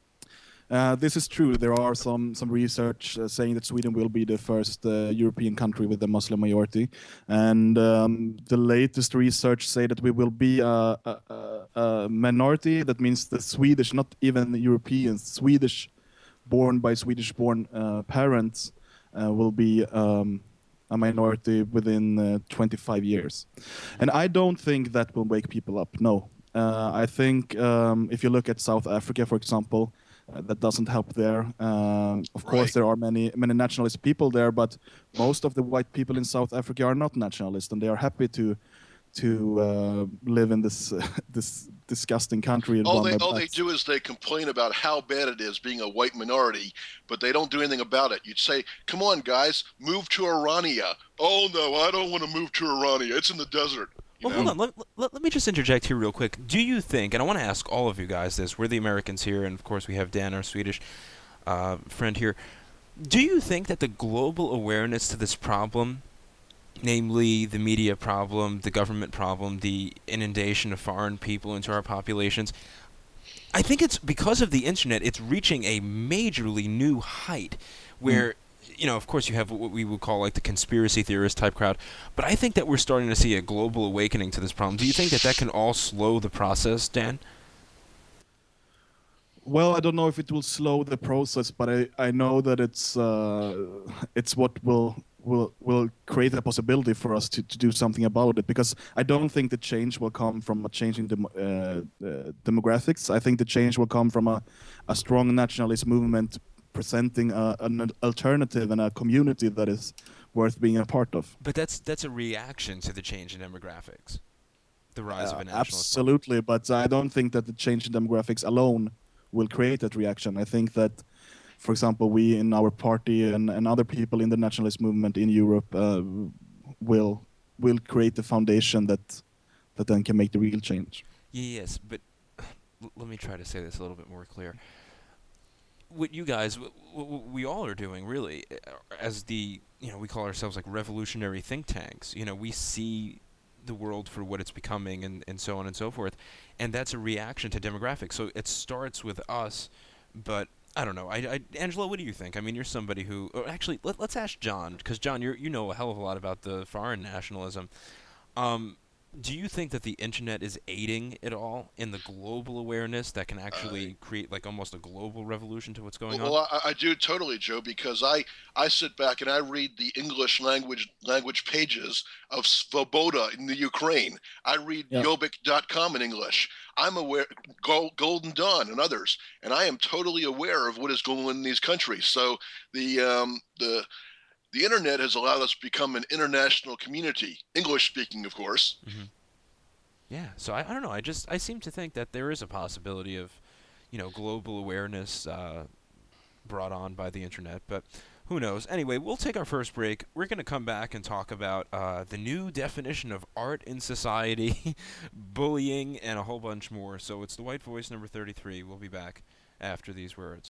uh, this is true. There are some some research uh, saying that Sweden will be the first uh, European country with a Muslim majority, and um, the latest research say that we will be a, a, a, a minority. That means the Swedish, not even Europeans, Swedish, born by Swedish-born uh, parents, uh, will be. Um, a minority within uh, twenty-five years. And I don't think that will wake people up, no. Uh, I think um, if you look at South Africa, for example, uh, that doesn't help there. Um, of course, Right. there are many many nationalist people there, but most of the white people in South Africa are not nationalist, and they are happy to to uh, live in this uh, this disgusting country. and All run they their all they best. do is they complain about how bad it is being a white minority, but they don't do anything about it. You'd say, "Come on, guys, move to Orania." Oh no, I don't want to move to Orania. It's in the desert. You Well, know? hold on. Let, let, let me just interject here real quick. Do you think, and I want to ask all of you guys this, we're the Americans here, and of course we have Dan, our Swedish uh, friend here. Do you think that the global awareness to this problem, namely the media problem, the government problem, the inundation of foreign people into our populations, I think it's because of the internet, it's reaching a majorly new height where you know, of course, you have what we would call like the conspiracy theorist type crowd, but I think that we're starting to see a global awakening to this problem. Do you think that that can all slow the process, Dan? Well, I don't know if it will slow the process, but I, I know that it's uh, it's what will will will create a possibility for us to, to do something about it. Because I don't think the change will come from a change in dem- uh, uh, demographics. I think the change will come from a, a strong nationalist movement presenting a, an alternative and a community that is worth being a part of. But that's that's a reaction to the change in demographics, the rise Uh, of a nationalist. absolutely, but I don't think that the change in demographics alone will create that reaction. I think that, for example, we in our party and, and other people in the nationalist movement in Europe uh, will will create the foundation that that then can make the real change. Yes, but l- let me try to say this a little bit more clear. What you guys, what, what we all are doing, really, as the, you know, we call ourselves like revolutionary think tanks. You know, we see the world for what it's becoming, and, and so on and so forth, and that's a reaction to demographics. So it starts with us, but I don't know. I, I Angela, what do you think? I mean, you're somebody who, or actually, let, let's ask John, because John, you you know a hell of a lot about the foreign nationalism. Um, do you think that the internet is aiding it all in the global awareness that can actually uh, create like almost a global revolution to what's going well, on? Well, I, I do totally, Joe, because I, I sit back and I read the English language language pages of Svoboda in the Ukraine. I read Yeah. Jobbik dot com in English. I'm aware, Gold, Golden Dawn and others, and I am totally aware of what is going on in these countries. So the um, the the internet has allowed us to become an international community, English speaking, of course. Mm-hmm. Yeah, so I, I don't know. I just I seem to think that there is a possibility of, you know, global awareness uh, brought on by the internet, but who knows? Anyway, we'll take our first break. We're going to come back and talk about uh, the new definition of art in society, bullying, and a whole bunch more. So it's The White Voice number thirty-three. We'll be back after these words.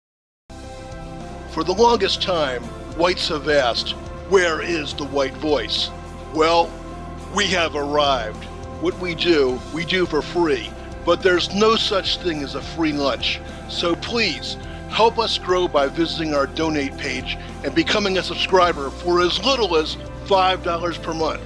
For the longest time, whites have asked, where is the white voice? Well, we have arrived. What we do, we do for free, but there's no such thing as a free lunch. So please, help us grow by visiting our donate page and becoming a subscriber for as little as five dollars per month.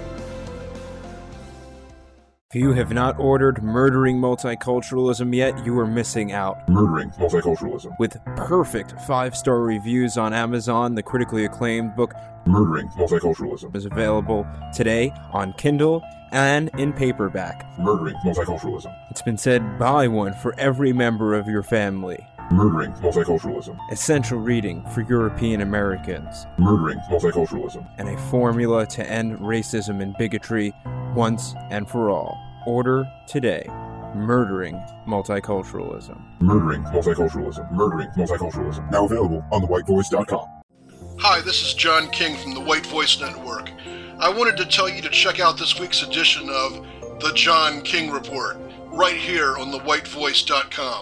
If you have not ordered Murdering Multiculturalism yet, you are missing out. Murdering Multiculturalism. With perfect five-star reviews on Amazon, the critically acclaimed book Murdering Multiculturalism is available today on Kindle and in paperback. Murdering Multiculturalism. It's been said, buy one for every member of your family. Murdering Multiculturalism. Essential reading for European Americans. Murdering Multiculturalism. And a formula to end racism and bigotry once and for all. Order today. Murdering Multiculturalism. Murdering Multiculturalism. Murdering Multiculturalism. Now available on the white voice dot com. Hi, this is John King from the White Voice Network. I wanted to tell you to check out this week's edition of The John King Report, right here on the white voice dot com.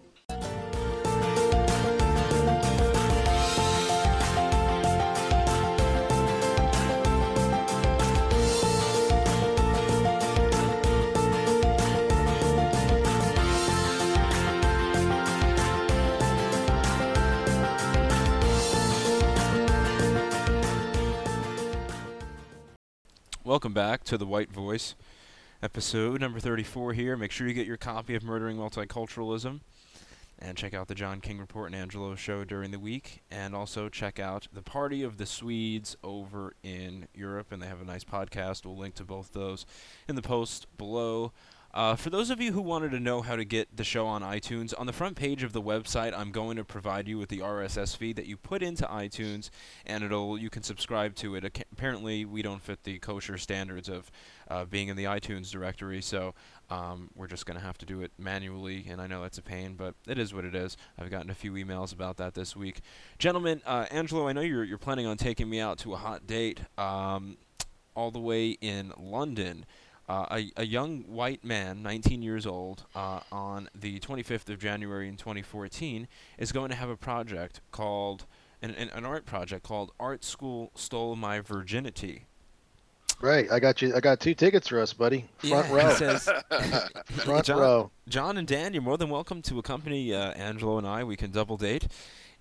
Welcome back to The White Voice, episode number thirty-four here. Make sure you get your copy of Murdering Multiculturalism, and check out the John King Report and Angelo show during the week, and also check out the Party of the Swedes over in Europe, and they have a nice podcast. We'll link to both those in the post below. Uh, for those of you who wanted to know how to get the show on iTunes, on the front page of the website, I'm going to provide you with the R S S feed that you put into iTunes, and it'll you can subscribe to it. Ac- apparently, we don't fit the kosher standards of uh, being in the iTunes directory, so um, we're just going to have to do it manually, and I know that's a pain, but it is what it is. I've gotten a few emails about that this week. Gentlemen, uh, Angelo, I know you're, you're planning on taking me out to a hot date um, all the way in London. Uh, a, a young white man, nineteen years old, uh, on the twenty-fifth of January in twenty fourteen, is going to have a project called, an, an, an art project called Art School Stole My Virginity. Right, I got you. I got two tickets for us, buddy. Front yeah, row. He says, Front John, row. John and Dan, you're more than welcome to accompany uh, Angelo and I. We can double date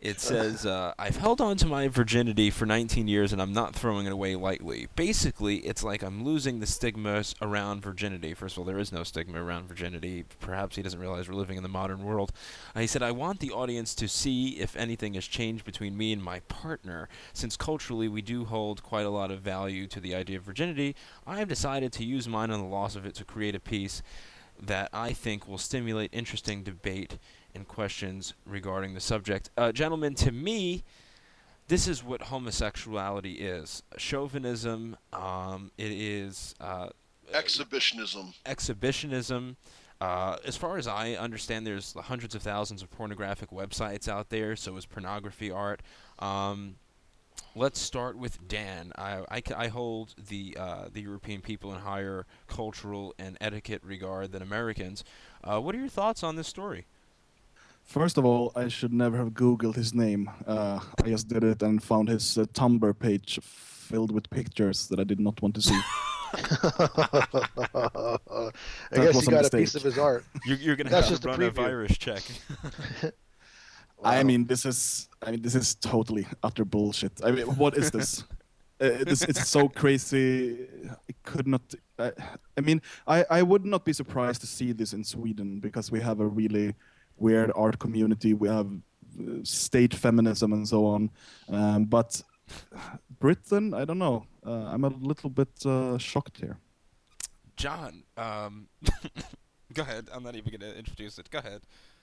It says, uh, I've held on to my virginity for nineteen years and I'm not throwing it away lightly. Basically, it's like I'm losing the stigma around virginity. First of all, there is no stigma around virginity. Perhaps he doesn't realize we're living in the modern world. Uh, he said, I want the audience to see if anything has changed between me and my partner. Since culturally we do hold quite a lot of value to the idea of virginity, I have decided to use mine and the loss of it to create a piece that I think will stimulate interesting debate and questions regarding the subject. Uh, gentlemen, to me, this is what homosexuality is. Chauvinism, um, it is... Uh, exhibitionism. Exhibitionism. Uh, as far as I understand, there's hundreds of thousands of pornographic websites out there, so is pornography art. Um, let's start with Dan. I, I, I hold the, uh, the European people in higher cultural and etiquette regard than Americans. Uh, what are your thoughts on this story? First of all, I should never have Googled his name. Uh, I just did it and found his uh, Tumblr page filled with pictures that I did not want to see. I guess you got a piece of his art. You're, you're going to have to run a, a virus check. Wow. I mean, this is. I mean, this is totally utter bullshit. I mean, what is this? uh, this it's so crazy. It could not. Uh, I mean, I I would not be surprised to see this in Sweden because we have a really weird art community. We have uh, state feminism and so on. Um, but Britain, I don't know. Uh, I'm a little bit uh, shocked here. John, um, go ahead. I'm not even going to introduce it. Go ahead.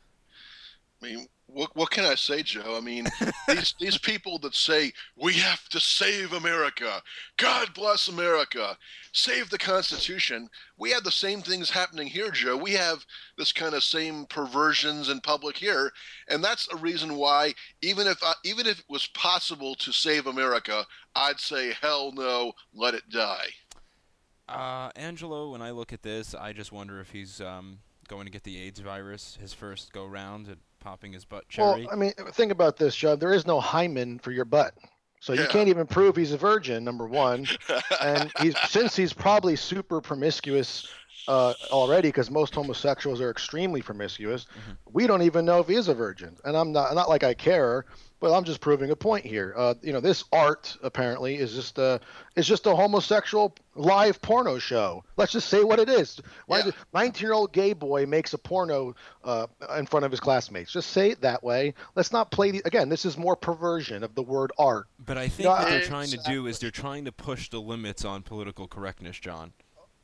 I mean, what what can I say, Joe? I mean, these these people that say we have to save America, God bless America, save the Constitution. We have the same things happening here, Joe. We have this kind of same perversions in public here, and that's a reason why even if I, even if it was possible to save America, I'd say hell no, let it die. Uh, Angelo, when I look at this, I just wonder if he's um, going to get the AIDS virus his first go round at popping his butt cherry. Well, I mean, think about this, John. There is no hymen for your butt. So Yeah. you can't even prove he's a virgin, number one. And he's since he's probably super promiscuous uh, already, because most homosexuals are extremely promiscuous, Mhm. we don't even know if he is a virgin. And I'm not not like I care, but I'm just proving a point here. Uh, you know, this art apparently is just a is just a homosexual live porno show. Let's just say what it is. Why Yeah. the nineteen-year-old gay boy makes a porno uh, in front of his classmates? Just say it that way. Let's not play the, again. This is more perversion of the word art. But I think No, what they're I- trying to do is they're trying to push the limits on political correctness, John.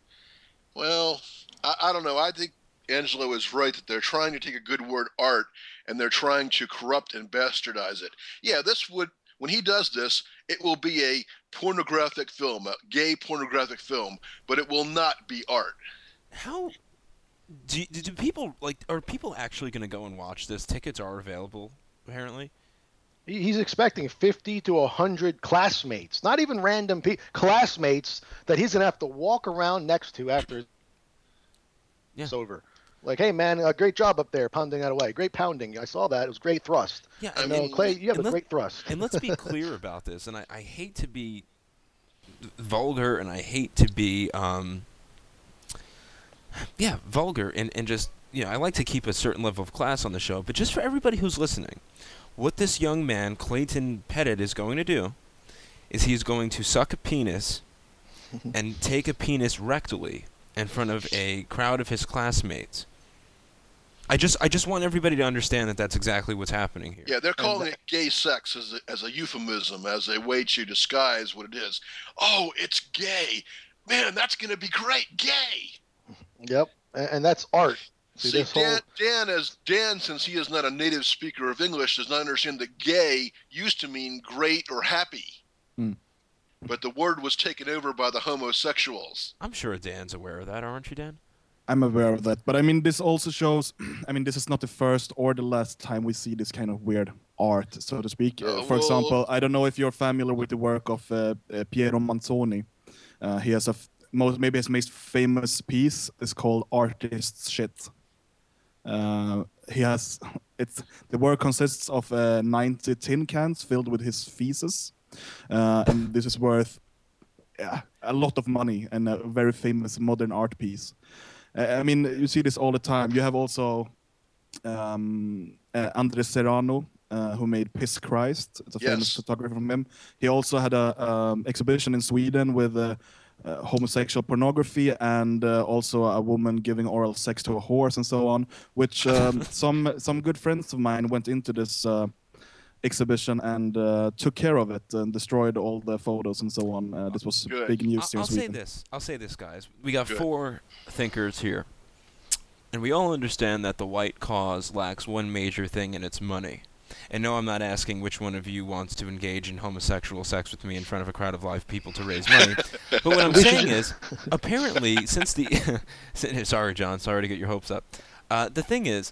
Well, I, I don't know. I think Angelo is right that they're trying to take a good word art and they're trying to corrupt and bastardize it. Yeah, this would, when he does this, it will be a pornographic film, a gay pornographic film, but it will not be art. How do, do, do people like? Are people actually going to go and watch this? Tickets are available, apparently. He- He's expecting fifty to one hundred classmates, not even random people, classmates that he's going to have to walk around next to after Yeah. it's over. Like, hey, man, uh, great job up there pounding that away. Great pounding. I saw that. It was great thrust. Yeah, I You know, mean, Clay, you have and a let- great thrust. And let's be clear about this. And I, I hate to be vulgar, and I hate to be, um, yeah, vulgar, and, and just, you know, I like to keep a certain level of class on the show. But just for everybody who's listening, what this young man, Clayton Pettit, is going to do is he's going to suck a penis and take a penis rectally in front of a crowd of his classmates. I just I just want everybody to understand that that's exactly what's happening here. Yeah, they're calling it gay sex as a, as a euphemism, as a way to disguise what it is. Oh, it's gay. Man, that's going to be great. Gay. Yep, and, and that's art. See, See, this whole Dan, Dan, as Dan, since he is not a native speaker of English, does not understand that gay used to mean great or happy. Hmm. But the word was taken over by the homosexuals. I'm sure Dan's aware of that, aren't you, Dan? I'm aware of that, but I mean, this also shows. I mean, this is not the first or the last time we see this kind of weird art, so to speak. Uh, Uh, for well- example, I don't know if you're familiar with the work of uh, uh, Piero Manzoni. Uh, he has a f- most maybe his most famous piece is called "Artist's Shit." Uh, he has it's the work consists of uh, ninety tin cans filled with his feces, uh, and this is worth yeah, a lot of money and a very famous modern art piece. Uh, I mean, you see this all the time. You have also um, uh, Andres Serrano, uh, who made Piss Christ. It's a Yes. famous photography from him. He also had a um, exhibition in Sweden with uh, uh, homosexual pornography and uh, also a woman giving oral sex to a horse and so on, which um, some some good friends of mine went into this uh, exhibition and uh, took care of it and destroyed all the photos and so on. Uh, this was Good. big news I'll, here in I'll say Sweden. this. I'll say this, guys. We got Good. four thinkers here, and we all understand that the white cause lacks one major thing, and it's money. And no, I'm not asking which one of you wants to engage in homosexual sex with me in front of a crowd of live people to raise money. But what I'm saying is, apparently, since the... sorry, John. Sorry to get your hopes up. Uh, the thing is,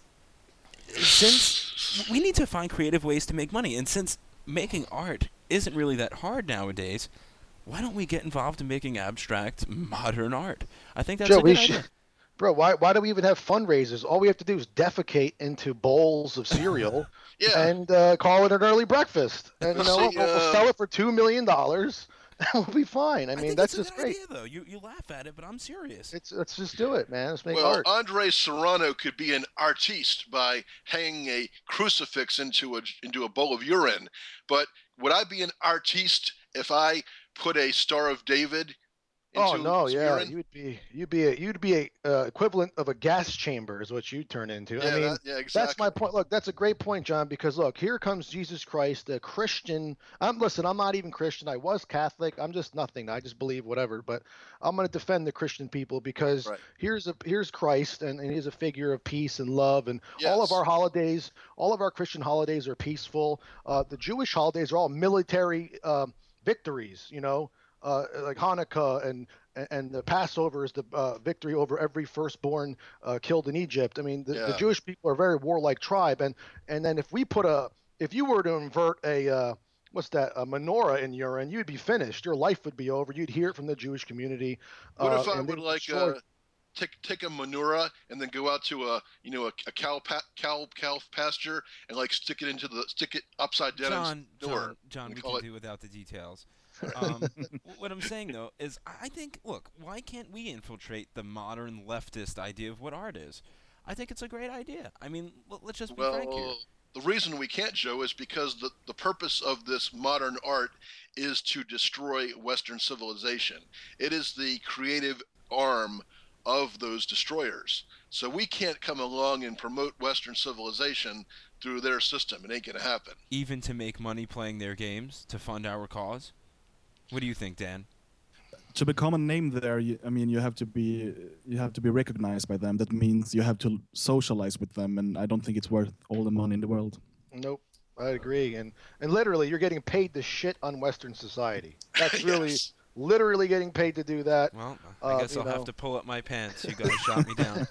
since we need to find creative ways to make money, and since making art isn't really that hard nowadays, why don't we get involved in making abstract, modern art? I think that's Joe, a we good should, idea. bro. Why why do we even have fundraisers? All we have to do is defecate into bowls of cereal Yeah. and uh, call it an early breakfast, and you know See, what? We'll, we'll uh, sell it for two million dollars, and we'll be fine. I mean, think that's it's a just good great. idea, though. You you laugh at it, but I'm serious. It's let's just do it, man. Let's make Well, art. Andre Serrano could be an artiste by hanging a crucifix into a into a bowl of urine. But would I be an artiste if I put a Star of David into Oh no, some yeah, urine? you'd be you'd be a you'd be a uh, equivalent of a gas chamber is what you'd turn into. Yeah, I mean, that- yeah, exactly. that's my point. Look, that's a great point, John. Because look, here comes Jesus Christ, a Christian. I'm listen. I'm not even Christian. I was Catholic. I'm just nothing. I just believe whatever. But I'm going to defend the Christian people because Right. here's a here's Christ, and, and he's a figure of peace and love. And all of Yes. our holidays, all of our Christian holidays are peaceful. Uh, the Jewish holidays are all military uh, victories. You know, uh, like Hanukkah and and- and the Passover is the uh, victory over every firstborn uh, killed in Egypt. I mean, the, the Yeah. Jewish people are a very warlike tribe, and and then if we put a, if you were to invert a, uh, what's that, a menorah in urine, you'd be finished. Your life would be over. You'd hear it from the Jewish community. What uh, if I and they would like destroy- uh, take take a menorah and then go out to a you know a, a cow pa- cow cow pasture and like stick it into the stick it upside down John, into the door? John, John, We we call can it- do without the details. Um, what I'm saying though is, I think, look, why can't we infiltrate the modern leftist idea of what art is? I think it's a great idea. I mean, l- let's just be frank here. Well, the reason we can't, Joe, is because the, the purpose of this modern art is to destroy Western civilization. It is the creative arm of those destroyers. So we can't come along and promote Western civilization through their system. It ain't going to happen. Even to make money playing their games to fund our cause. What do you think, Dan? To become a name there, you, I mean, you have to be you have to be recognized by them. That means you have to socialize with them, and I don't think it's worth all the money in the world. Nope, I agree. And and literally, you're getting paid to shit on Western society. That's really Yes. literally getting paid to do that. Well, I Uh, guess you I'll know. have to pull up my pants. You guys shot me down.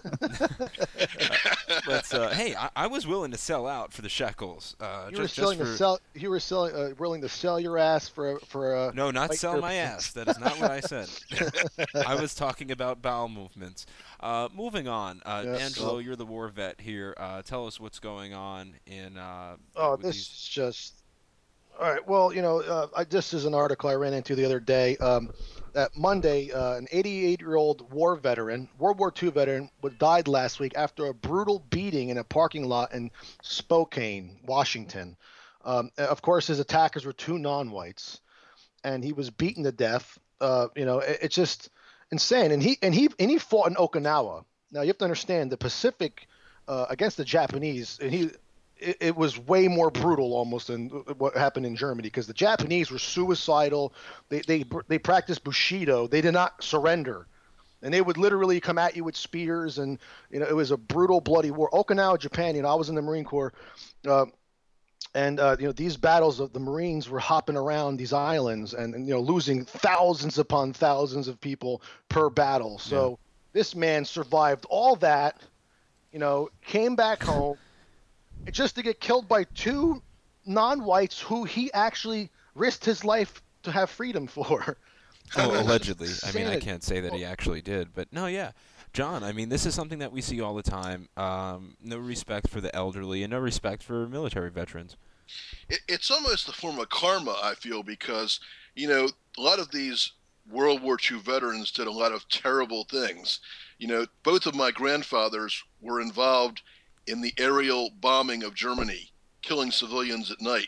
But uh, hey, I, I was willing to sell out for the shekels. Uh, You were just, selling just to for, sell. You were selling, uh, willing to sell your ass for a, for a. No, not Like sell your my pants. ass. That is not what I said. I was talking about bowel movements. Uh, moving on, uh, Yes. Angelo, you're the war vet here. Uh, tell us what's going on in. Uh, Oh, with this these- is just. All right. Well, you know, uh, I, this is an article I ran into the other day. Um, that Monday, uh, an eighty-eight-year-old war veteran, World War Two veteran, was died last week after a brutal beating in a parking lot in Spokane, Washington. Um, of course, his attackers were two non-whites, and he was beaten to death. Uh, you know, it, it's just insane. And he and he and he fought in Okinawa. Now you have to understand the Pacific uh, against the Japanese, and he. It, it was way more brutal almost than what happened in Germany because the Japanese were suicidal. They they they practiced bushido. They did not surrender, and they would literally come at you with spears. And you know it was a brutal, bloody war. Okinawa, Japan. You know I was in the Marine Corps, uh, and uh, you know these battles of the Marines were hopping around these islands and, and you know losing thousands upon thousands of people per battle. So this man survived all that. You know, came back home. Just to get killed by two non-whites who he actually risked his life to have freedom for. I Oh, mean, allegedly. I mean, I insanity. can't say that he actually did, but no, yeah. John, I mean, this is something that we see all the time. Um, no respect for the elderly and no respect for military veterans. It, it's almost a form of karma, I feel, because, you know, a lot of these World War Two veterans did a lot of terrible things. You know, both of my grandfathers were involved in the aerial bombing of Germany, killing civilians at night.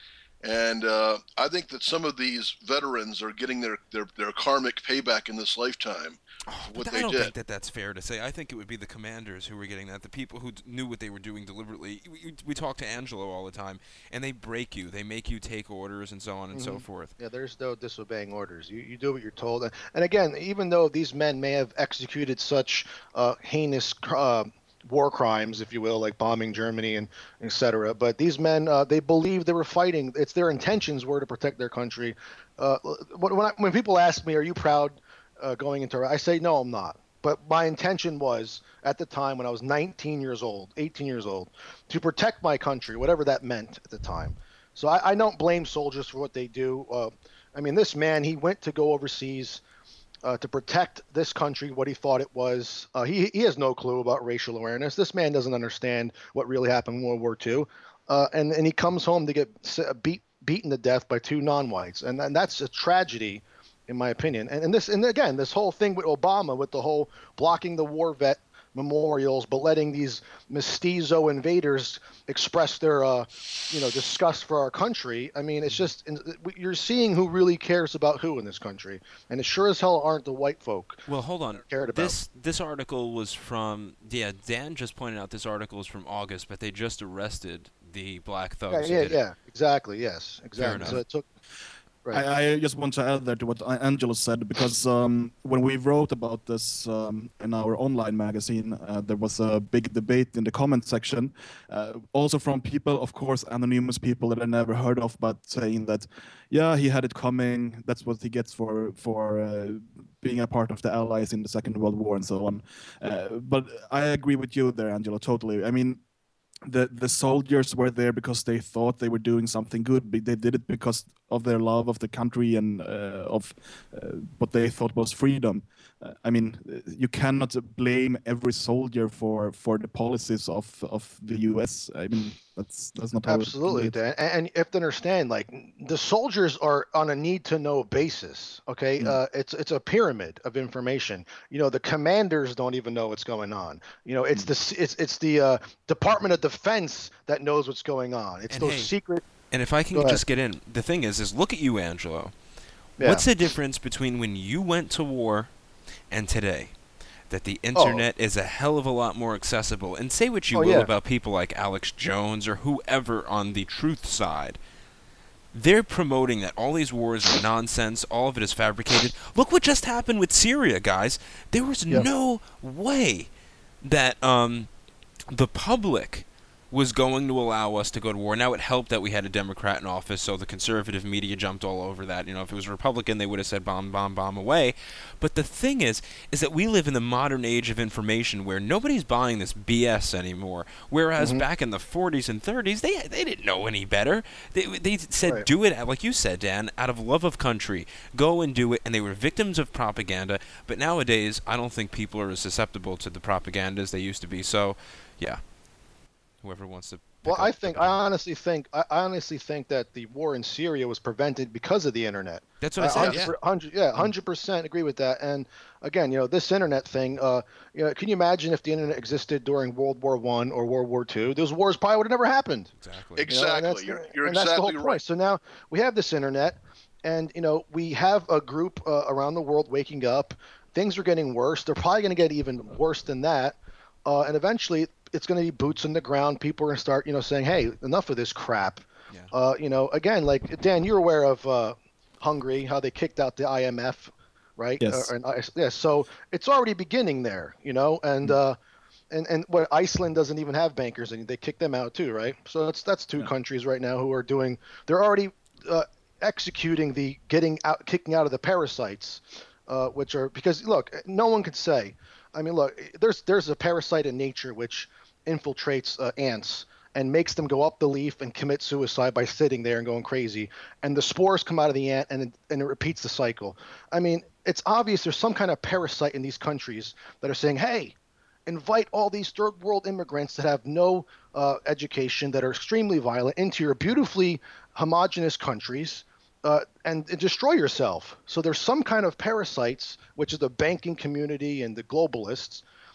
And uh, I think that some of these veterans are getting their, their, their karmic payback in this lifetime Oh, for but what I they don't did. think that that's fair to say. I think it would be the commanders who were getting that, the people who d- knew what they were doing deliberately. We, we talk to Angelo all the time, and they break you. They make you take orders and so on and so Mhm. forth. Yeah, there's no disobeying orders. You you do what you're told. And, and again, even though these men may have executed such uh, heinous cr- uh, war crimes, if you will, like bombing Germany and et cetera, but these men, uh, they believe they were fighting. It's their intentions were to protect their country. Uh, when when, I, when people ask me, "Are you proud uh, going into Iraq?" I say, "No, I'm not." But my intention was at the time when I was nineteen years old, eighteen years old, to protect my country, whatever that meant at the time. So I, I don't blame soldiers for what they do. Uh, I mean, this man, he went to go overseas uh, to protect this country, what he thought it was. Uh, he, he has no clue about racial awareness. This man doesn't understand what really happened in World War Two. Uh, and, and he comes home to get beat, beaten to death by two non-whites. And, and that's a tragedy, in my opinion. And, and this, and again, this whole thing with Obama, with the whole blocking the war vet memorials, but letting these mestizo invaders express their, uh, you know, disgust for our country. I mean, it's just you're seeing who really cares about who in this country, and it sure as hell aren't the white folk. Well, hold on. Cared about. This this article was from yeah. Dan just pointed out this article is from August, but they just arrested the black Yeah, thugs. who yeah, did it. yeah, exactly. Yes, exactly. enough. So it took. Right. I, I just want to add there to what Angelo said, because um, when we wrote about this um, in our online magazine, uh, there was a big debate in the comment section, uh, also from people, of course, anonymous people that I never heard of, but saying that, yeah, he had it coming. That's what he gets for for uh, being a part of the Allies in the Second World War and so on. Uh, but I agree with you there, Angelo, totally. I mean, the the soldiers were there because they thought they were doing something good. They did it because of their love of the country and uh, of uh, what they thought was freedom. Uh, I mean, you cannot blame every soldier for for the policies of of the U S. I mean, that's that's not how Absolutely, it, Dan. And, and you have to understand, like the soldiers are on a need-to-know basis. Okay, Mm. uh, it's it's a pyramid of information. You know, the commanders don't even know what's going on. You know, it's Mm. the it's it's the uh, Department of Defense that knows what's going on. It's And those hey, secret. And if I can Go ahead. just get in, the thing is, is look at you, Angelo. Yeah. What's the difference between when you went to war and today? That the internet is a hell of a lot more accessible. And say what you Oh, will yeah. about people like Alex Jones or whoever on the truth side. They're promoting that all these wars are nonsense, all of it is fabricated. Look what just happened with Syria, guys. There was Yeah. no way that um, the public was going to allow us to go to war. Now, it helped that we had a Democrat in office, so the conservative media jumped all over that. You know, if it was a Republican, they would have said bomb, bomb, bomb away. But the thing is, is that we live in the modern age of information where nobody's buying this B S anymore. Whereas Mhm. back in the forties and thirties, they they didn't know any better. They they said, Right. do it, like you said, Dan, out of love of country. Go and do it, and they were victims of propaganda. But nowadays, I don't think people are as susceptible to the propaganda as they used to be. So, yeah. Whoever wants to. pick Well, up- I pick think it I up. honestly think I I honestly think that the war in Syria was prevented because of the internet. That's what I Uh, said. hundred Yeah. per- hundred- yeah, hundred percent agree with that. And again, you know, this internet thing. Uh, you know, can you imagine if the internet existed during World War One or World War Two? Those wars probably would have never happened. Exactly. You know, and Exactly. that's- You're, you're and that's the whole exactly point. right. So now we have this internet, and you know, we have a group uh, around the world waking up. Things are getting worse. They're probably going to get even worse than that. Uh, and eventually, it's going to be boots on the ground. People are going to start, you know, saying, "Hey, enough of this crap." Yeah. Uh, you know, again, like Dan, you're aware of uh, Hungary, how they kicked out the I M F, right? Yes. Uh, and I, yeah. So it's already beginning there, you know, and uh, and and what Iceland doesn't even have bankers, and they kicked them out too, right? So that's that's two Yeah. countries right now who are doing. They're already uh, executing the getting out, kicking out of the parasites, uh, which are because look, no one could say. I mean, look, there's there's a parasite in nature which infiltrates uh, ants and makes them go up the leaf and commit suicide by sitting there and going crazy. And the spores come out of the ant and it, and it repeats the cycle. I mean, it's obvious there's some kind of parasite in these countries that are saying, hey, invite all these third world immigrants that have no uh, education, that are extremely violent, into your beautifully homogenous countries. Uh, and, and destroy yourself. So there's some kind of parasites, which is the banking community and the globalists,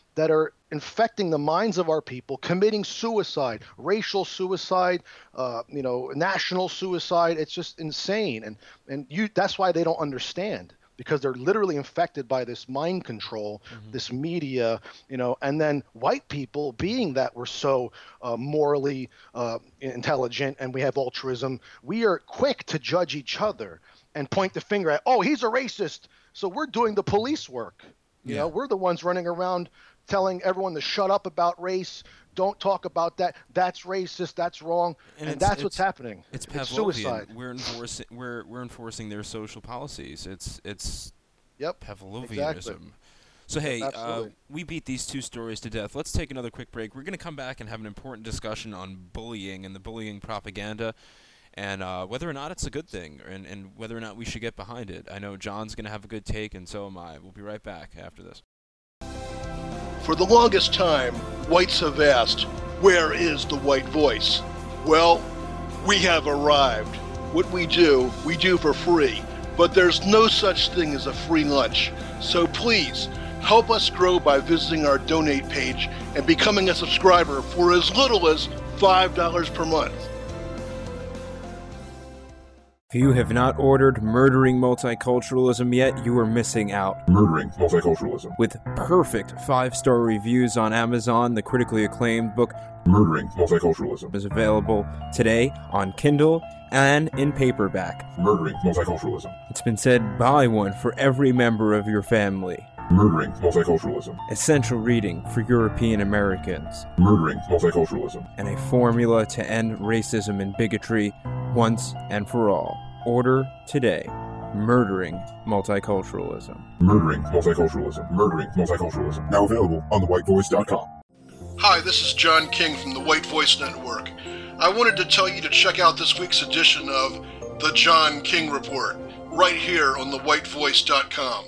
that are infecting the minds of our people, committing suicide, racial suicide, uh, you know, national suicide. It's just insane. And and you that's why they don't understand, because they're literally infected by this mind control, mm-hmm. this media, you know, and then white people, being that we're so uh, morally uh, intelligent and we have altruism, we are quick to judge each other and point the finger at, oh, he's a racist. So we're doing the police work. You yeah. know, we're the ones running around telling everyone to shut up about race. Don't talk about that. That's racist. That's wrong. And, and that's what's happening. It's, it's suicide. We're enforcing. We're we're enforcing their social policies. It's it's. Yep. Pavlovianism. Exactly. So hey, uh, we beat these two stories to death. Let's take another quick break. We're going to come back and have an important discussion on bullying and the bullying propaganda, and uh, whether or not it's a good thing, and and whether or not we should get behind it. I know John's going to have a good take, and so am I. We'll be right back after this. For the longest time, whites have asked, where is the white voice? Well, we have arrived. What we do, we do for free. But there's no such thing as a free lunch. So please, help us grow by visiting our donate page and becoming a subscriber for as little as five dollars per month. If you have not ordered Murdering Multiculturalism yet, you are missing out. Murdering Multiculturalism. With perfect five-star reviews on Amazon, the critically acclaimed book Murdering Multiculturalism is available today on Kindle and in paperback. Murdering Multiculturalism. It's been said, buy one for every member of your family. Murdering Multiculturalism. Essential reading for European Americans. Murdering Multiculturalism. And a formula to end racism and bigotry once and for all. Order today. Murdering Multiculturalism. Murdering Multiculturalism. Murdering Multiculturalism. Now available on the white voice dot com. Hi, this is John King from the White Voice Network. I wanted to tell you to check out this week's edition of The John King Report, right here on the white voice dot com.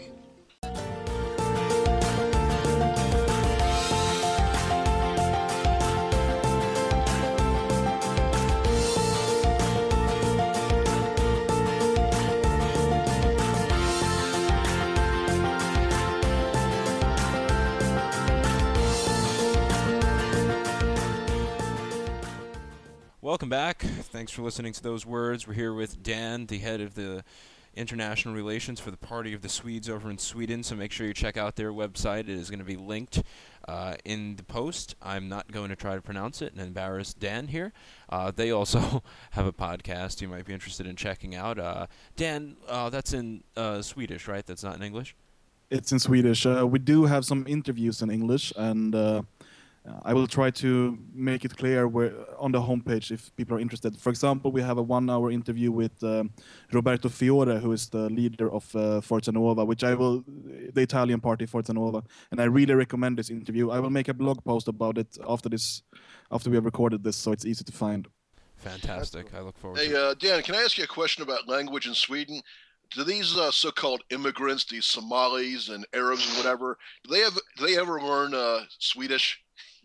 Welcome back. Thanks for listening to those words. We're here with Dan, the head of the international relations for the Party of the Swedes over in Sweden, so make sure you check out their website. It is going to be linked uh, in the post. I'm not going to try to pronounce it and embarrass Dan here. Uh, they also have a podcast you might be interested in checking out. Uh, Dan, uh, that's in uh, Swedish, right? That's not in English? It's in Swedish. Uh, we do have some interviews in English, and uh, I will try to make it clear where on the homepage if people are interested. For example, we have a one-hour interview with um, Roberto Fiore, who is the leader of uh, Forza Nuova, which I will, the Italian party Forza Nuova, and I really recommend this interview. I will make a blog post about it after this, after we have recorded this, so it's easy to find. Fantastic! I look forward. Hey, to uh, Dan, can I ask you a question about language in Sweden? Do these uh, so-called immigrants, these Somalis and Arabs and whatever, do they have, do they ever learn uh, Swedish?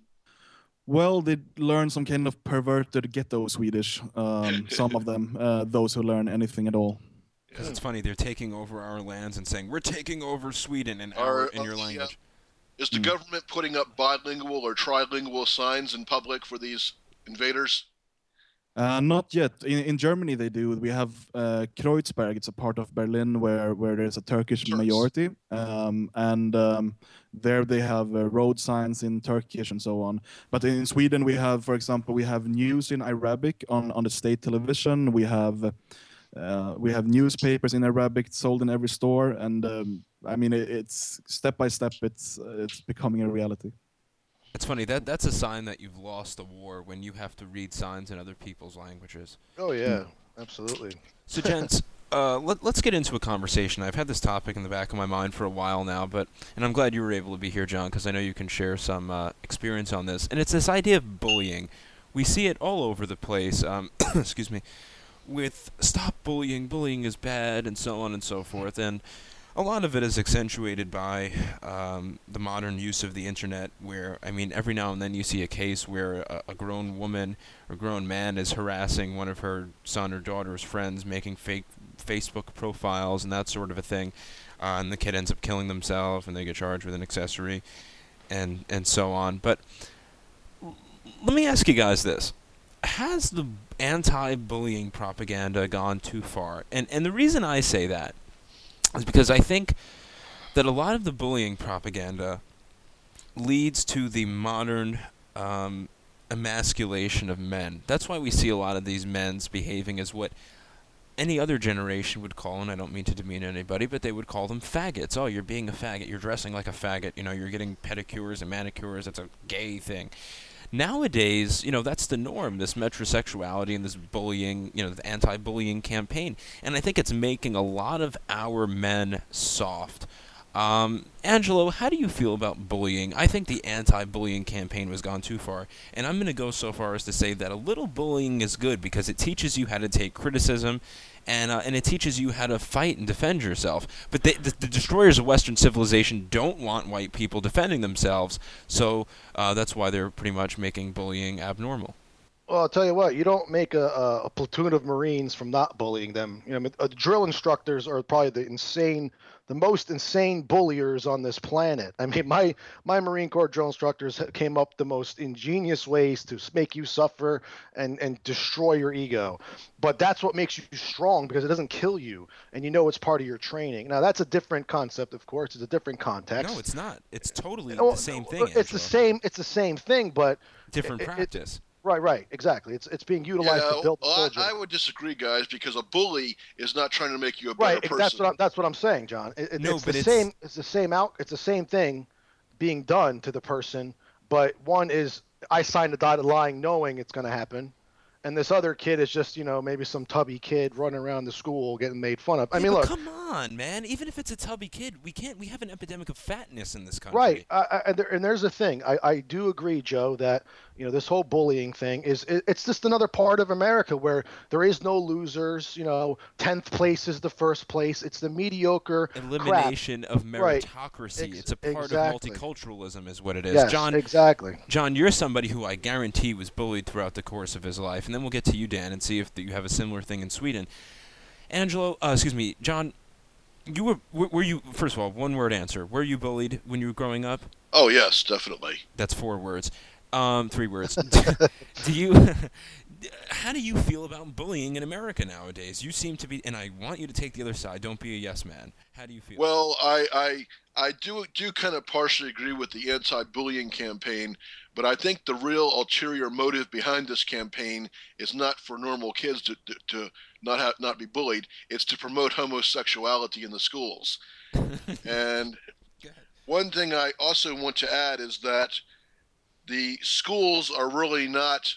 Well, they learn some kind of perverted ghetto Swedish, um, some of them, uh, those who learn anything at all. Because it's funny, they're taking over our lands and saying, we're taking over Sweden in, our, Are, in your uh, language. Yeah. Is the mm. government putting up bilingual or trilingual signs in public for these invaders? Uh, not yet. In, in Germany, they do. We have uh, Kreuzberg. It's a part of Berlin where, where there's a Turkish Turks. majority. Um, and um, there they have uh, road signs in Turkish and so on. But in Sweden, we have, for example, we have news in Arabic on, on the state television. We have uh, we have newspapers in Arabic sold in every store. And um, I mean, it, it's step by step, it's uh, it's becoming a reality. It's funny, that that's a sign that you've lost a war when you have to read signs in other people's languages. Oh, yeah, absolutely. So, gents, uh, let, let's get into a conversation. I've had this topic in the back of my mind for a while now, but and I'm glad you were able to be here, John, because I know you can share some uh, experience on this. And it's this idea of bullying. We see it all over the place, um, excuse me, with stop bullying, bullying is bad, and so on and so forth. And a lot of it is accentuated by um, the modern use of the internet, where, I mean, every now and then you see a case where a, a grown woman or grown man is harassing one of her son or daughter's friends, making fake Facebook profiles and that sort of a thing, uh, and the kid ends up killing themselves and they get charged with an accessory. and and so on. But let me ask you guys this: has the anti-bullying propaganda gone too far? And and the reason I say that is because I think that a lot of the bullying propaganda leads to the modern um, emasculation of men. That's why we see a lot of these men's behaving as what any other generation would call, and I don't mean to demean anybody, but they would call them faggots. Oh, you're being a faggot. You're dressing like a faggot. You know, you're getting pedicures and manicures. That's a gay thing. Nowadays, you know, that's the norm, this metrosexuality and this bullying, you know, the anti-bullying campaign. And I think it's making a lot of our men soft. Um, Angelo, how do you feel about bullying? I think the anti-bullying campaign was gone too far, and I'm going to go so far as to say that a little bullying is good because it teaches you how to take criticism, and uh, and it teaches you how to fight and defend yourself. But they, the, the destroyers of Western civilization don't want white people defending themselves, so uh, that's why they're pretty much making bullying abnormal. Well, I'll tell you what, you don't make a, a, a platoon of Marines from not bullying them. You know, I mean, uh, drill instructors are probably the insane, the most insane bulliers on this planet. I mean, my my Marine Corps drill instructors came up the most ingenious ways to make you suffer and, and destroy your ego. But that's what makes you strong, because it doesn't kill you, and you know it's part of your training. Now, that's a different concept, of course. It's a different context. No, it's not. It's totally well, the same thing, It's Angelo. the same. It's the same thing, but different it, practice. It, Right, right, exactly. It's it's being utilized Yeah, to build well, soldiers. I, I would disagree, guys, because a bully is not trying to make you a better Right, person. that's what I'm, that's what I'm saying, John. It, it, No, it's but the it's- same. It's the same out. It's the same thing being done to the person, but one is I signed a dotted line knowing it's going to happen, and this other kid is just, you know, maybe some tubby kid running around the school getting made fun of. I Yeah, mean, but look. come on, man. Even if it's a tubby kid, we can't. We have an epidemic of fatness in this country. Right, I, I, and, there, and there's the thing. I, I do agree, Joe, that you know this whole bullying thing is it, it's just another part of America where there is no losers. You know, tenth place is the first place. It's the mediocre Elimination crap. of Right. meritocracy. Ex- it's a part exactly. of multiculturalism, is what it is. Yes, John, exactly. John, you're somebody who I guarantee was bullied throughout the course of his life, and then we'll get to you, Dan, and see if you have a similar thing in Sweden. Angelo, uh, excuse me, John, you were, were were you? First of all, one word answer. Were you bullied when you were growing up? Oh, yes, definitely. That's four words. Um, three words. do you? How do you feel about bullying in America nowadays? You seem to be, and I want you to take the other side. Don't be a yes man. How do you feel? Well, I, I I do do kind of partially agree with the anti-bullying campaign, but I think the real ulterior motive behind this campaign is not for normal kids to to, to not have not be bullied. It's to promote homosexuality in the schools. And one thing I also want to add is that the schools are really not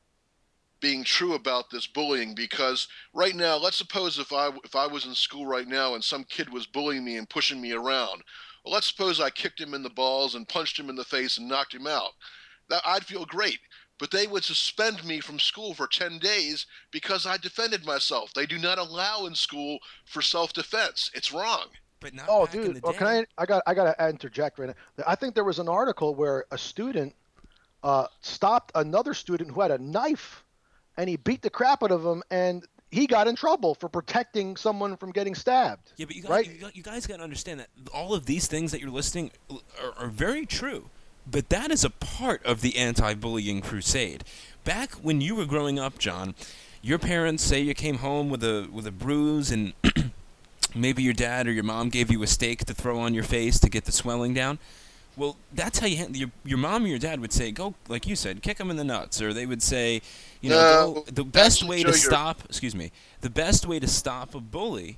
being true about this bullying, because right now, let's suppose if I if I was in school right now and some kid was bullying me and pushing me around, well, let's suppose I kicked him in the balls and punched him in the face and knocked him out. That I'd feel great, but they would suspend me from school for ten days because I defended myself. They do not allow in school for self-defense. It's wrong. But not Oh, back in dude. the Well, day. can I? I got. I got to interject right now. I think there was an article where a student uh, stopped another student who had a knife, and he beat the crap out of him, and he got in trouble for protecting someone from getting stabbed. Yeah, but you guys, right? you, got- you guys got to understand that all of these things that you're listing are, are very true. But that is a part of the anti-bullying crusade. Back when you were growing up, John, your parents say you came home with a with a bruise, and maybe your dad or your mom gave you a steak to throw on your face to get the swelling down. Well, that's how you hand, your your mom or your dad would say, go, like you said, kick him in the nuts, or they would say, you know, No, go, the best actually, way Joe, to you're- stop, excuse me, the best way to stop a bully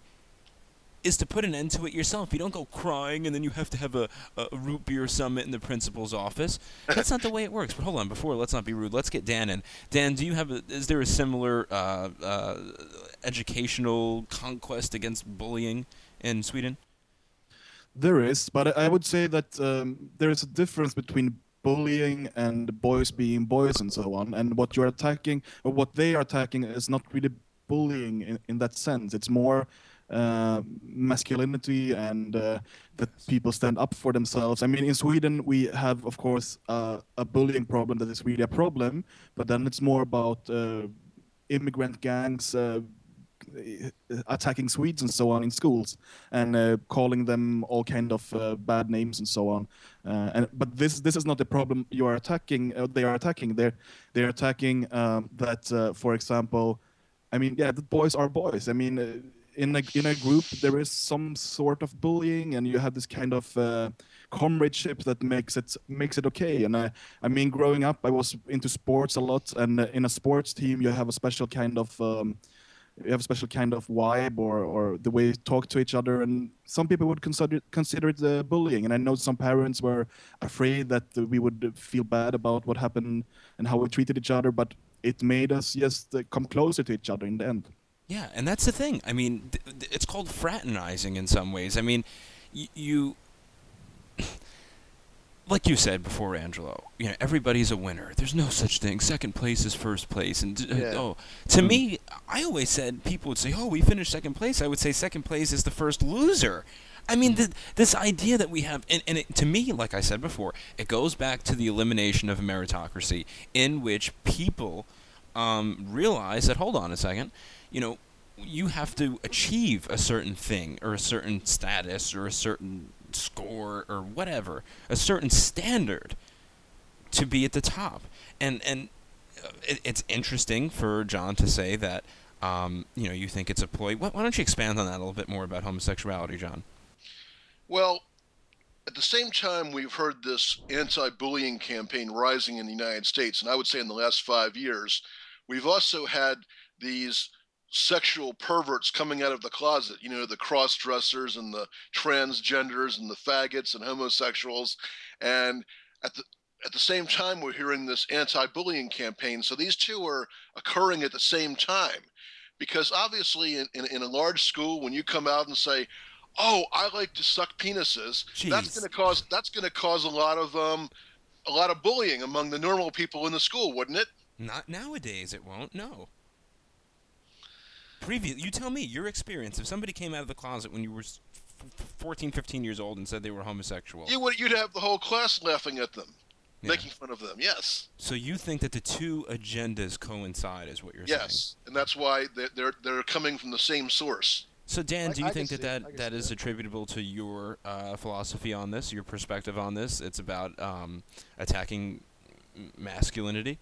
is to put an end to it yourself. You don't go crying and then you have to have a, a root beer summit in the principal's office. That's not the way it works. But hold on, before, let's not be rude. Let's get Dan in. Dan, do you have a, is there a similar uh, uh, educational conquest against bullying in Sweden? There is, but I I would say that um, there is a difference between bullying and boys being boys and so on. And what you're attacking, or what they are attacking, is not really bullying in, in that sense. It's more uh, masculinity and uh, that people stand up for themselves. I mean, in Sweden, we have, of course, uh, a bullying problem that is really a problem, but then it's more about uh, immigrant gangs uh, uh, attacking Swedes and so on in schools, and uh, calling them all kind of uh, bad names and so on. Uh, and but this this is not the problem you are attacking. Uh, they are attacking. They're they're attacking um, that, uh, for example, I mean, yeah, the boys are boys. I mean. Uh, In a in a group, there is some sort of bullying, and you have this kind of uh, comradeship that makes it makes it okay. And I, I mean, growing up, I was into sports a lot, and uh, in a sports team, you have a special kind of um, you have a special kind of vibe, or, or the way you talk to each other. And some people would consider consider it uh, bullying. And I know some parents were afraid that uh, we would feel bad about what happened and how we treated each other, but it made us just uh, come closer to each other in the end. Yeah, and that's the thing. I mean, th- th- it's called fraternizing in some ways. I mean, y- you, like you said before, Angelo, you know, everybody's a winner. There's no such thing. Second place is first place. And uh, Yeah. oh, to me, I always said, people would say, oh, we finished second place. I would say second place is the first loser. I mean, th- this idea that we have, and, and it, to me, like I said before, it goes back to the elimination of meritocracy, in which people um, realize that, hold on a second, you know, you have to achieve a certain thing or a certain status or a certain score or whatever, a certain standard to be at the top. And and it, it's interesting for John to say that, um, you know, you think it's a ploy. Why, why don't you expand on that a little bit more about homosexuality, John? Well, at the same time, we've heard this anti-bullying campaign rising in the United States, and I would say in the last five years, we've also had these sexual perverts coming out of the closet, you know, the cross-dressers and the transgenders and the faggots and homosexuals. And at the at the same time, we're hearing this anti-bullying campaign. So these two are occurring at the same time, because obviously in, in, in a large school, when you come out and say, oh, I like to suck penises, Jeez. that's going to cause that's going to cause a lot of um a lot of bullying among the normal people in the school, wouldn't it? Not nowadays, it won't. No. Previous, you tell me your experience. If somebody came out of the closet when you were fourteen, fifteen years old and said they were homosexual, You would you'd have the whole class laughing at them, Yeah. making fun of them. Yes, so you think that the two agendas coincide, is what you're saying? yes, and that's why they're they're, they're coming from the same source. So Dan, I- do you I think can that see- I that, can that see is that. attributable to your uh, philosophy on this, your perspective on this? It's about um, attacking m- masculinity?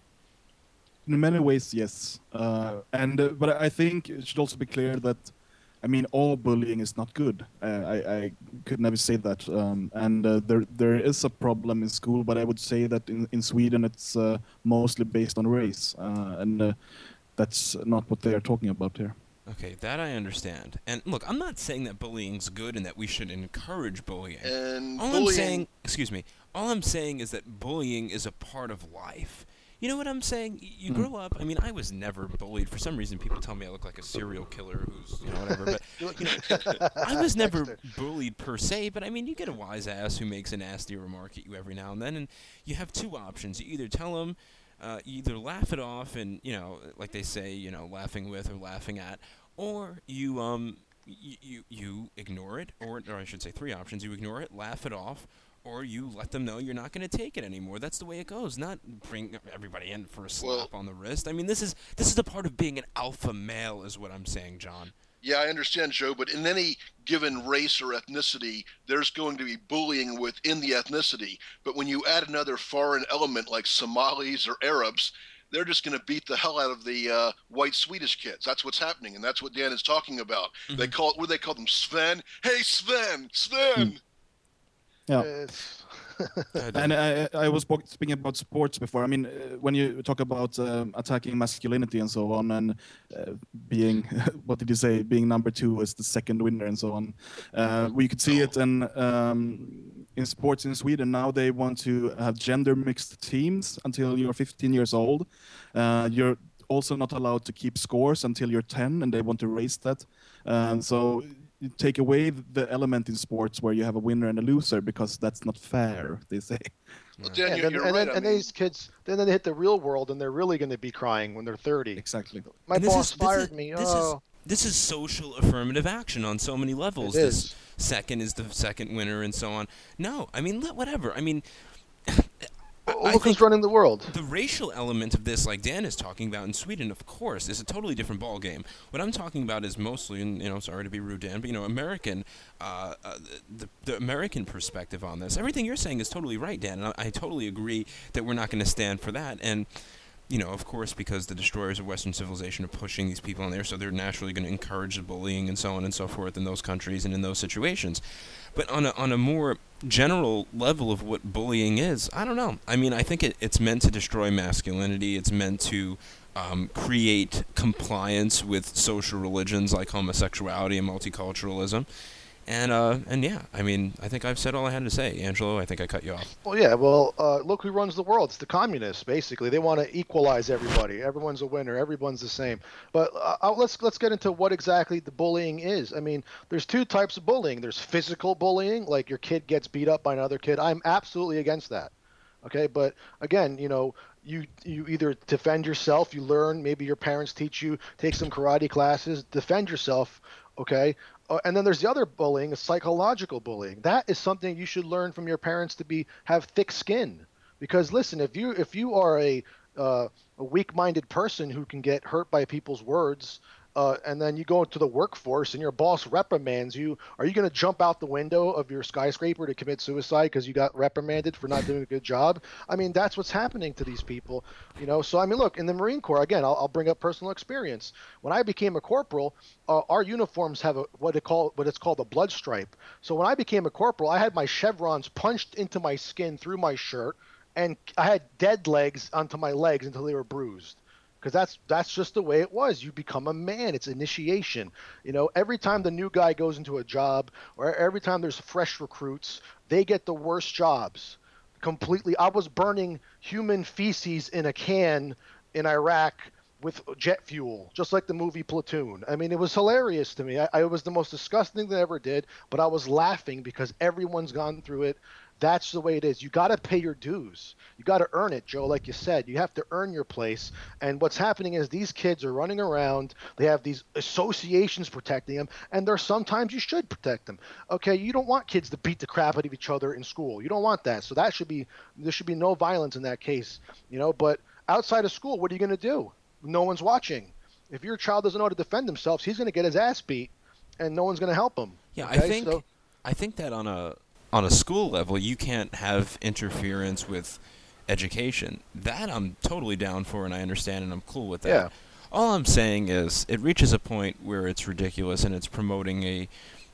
In many ways, yes. Uh, and uh, but I think it should also be clear that, I mean, all bullying is not good. Uh, I, I could never say that. Um, and uh, there there is a problem in school, but I would say that in, in Sweden it's uh, mostly based on race, uh, and uh, that's not what they are talking about here. Okay, that I understand. And look, I'm not saying that bullying's good and that we should encourage bullying. And All bullying, I'm saying, excuse me, all I'm saying is that bullying is a part of life. You know what I'm saying? Y- You Mhm. grow up. I mean, I was never bullied. For some reason, people tell me I look like a serial killer who's, you know, whatever. But You look- you know, I was never Dexter. bullied per se. But I mean, you get a wise ass who makes a nasty remark at you every now and then, and you have two options. You either tell him, uh, you either laugh it off, and you know, like they say, you know, laughing with or laughing at, or you um, you you, you ignore it, or or I should say three options: you ignore it, laugh it off, or you let them know you're not going to take it anymore. That's the way it goes. Not bring everybody in for a slap Well- on the wrist. I mean, this is this is the part of being an alpha male, is what I'm saying, John. yeah, I understand, Joe, but in any given race or ethnicity, there's going to be bullying within the ethnicity. But when you add another foreign element like Somalis or Arabs, they're just going to beat the hell out of the uh, white Swedish kids. That's what's happening, and that's what Dan is talking about. They call it, what do they call them, Sven? Hey, Sven, Sven. Yeah. It's- And I, I was spo- speaking about sports before. I mean, uh, when you talk about um, attacking masculinity and so on, and uh, being, what did you say, being number two is the second winner and so on, uh, we could see it in um, in sports in Sweden. Now they want to have gender mixed teams until you're fifteen years old. Uh, you're also not allowed to keep scores until you're ten, and they want to raise that. Uh, so you take away the element in sports where you have a winner and a loser, because that's not fair, they say. Well, Yeah, Dan, and you're, then, you're and right. then, I and mean, these kids, then they hit the real world, and they're really going to be crying when they're thirty. Exactly. My And this boss is- this fired is- me. This Oh, is this is social affirmative action on so many levels. It This is. second is the second winner and so on. No, I mean let- whatever. I mean, well, Well, I look who's think running the world. the racial element of this, like Dan is talking about in Sweden, of course, is a totally different ballgame. What I'm talking about is mostly, and you know, sorry to be rude, Dan, but you know, American, uh, uh, the, the American perspective on this. Everything you're saying is totally right, Dan, and I, I totally agree that we're not going to stand for that. And you know, of course, because the destroyers of Western civilization are pushing these people in there, so they're naturally going to encourage the bullying and so on and so forth in those countries and in those situations. But on a on a more general level of what bullying is, I don't know. I mean, I think it, it's meant to destroy masculinity. It's meant to um, create compliance with social religions like homosexuality and multiculturalism. And uh, and yeah, I mean, I think I've said all I had to say. Angelo, I think I cut you off. Well, yeah. Well, uh, look who runs the world. It's the communists, basically. They want to equalize everybody. Everyone's a winner. Everyone's the same. But uh, let's let's get into what exactly the bullying is. I mean, there's two types of bullying. There's physical bullying, like your kid gets beat up by another kid. I'm absolutely against that. Okay, but again, you know, you you either defend yourself, you learn. Maybe your parents teach you, take some karate classes, defend yourself. Okay. Uh, and then there's the other bullying, psychological bullying. That is something you should learn from your parents to be have thick skin. Because listen, if you if you are a uh, a weak-minded person who can get hurt by people's words, uh, and then you go into the workforce and your boss reprimands you, are you going to jump out the window of your skyscraper to commit suicide because you got reprimanded for not doing a good job? I mean, that's what's happening to these people, you know. So I mean, look, in the Marine Corps, again, I'll, I'll bring up personal experience. When I became a corporal, uh, our uniforms have a, what it call what it's called a blood stripe. So when I became a corporal, I had my chevrons punched into my skin through my shirt, and I had dead legs onto my legs until they were bruised. Because that's that's just the way it was. You become a man. It's initiation. You know, every time the new guy goes into a job, or every time there's fresh recruits, they get the worst jobs. Completely. I was burning human feces in a can in Iraq with jet fuel, just like the movie Platoon. I mean, it was hilarious to me. I, I it was the most disgusting thing I ever did, but I was laughing because everyone's gone through it. That's the way it is. You got to pay your dues. You got to earn it, Joe, like you said. You have to earn your place. And what's happening is these kids are running around. They have these associations protecting them, and there's sometimes you should protect them. Okay, you don't want kids to beat the crap out of each other in school. You don't want that. So that should be there should be no violence in that case, you know. But outside of school, what are you going to do? No one's watching. If your child doesn't know how to defend themselves, he's going to get his ass beat, and no one's going to help him. Yeah, okay? I think so, I think that on a on a school level, you can't have interference with education. That I'm totally down for, and I understand, and I'm cool with that. Yeah. All I'm saying is it reaches a point where it's ridiculous, and it's promoting a,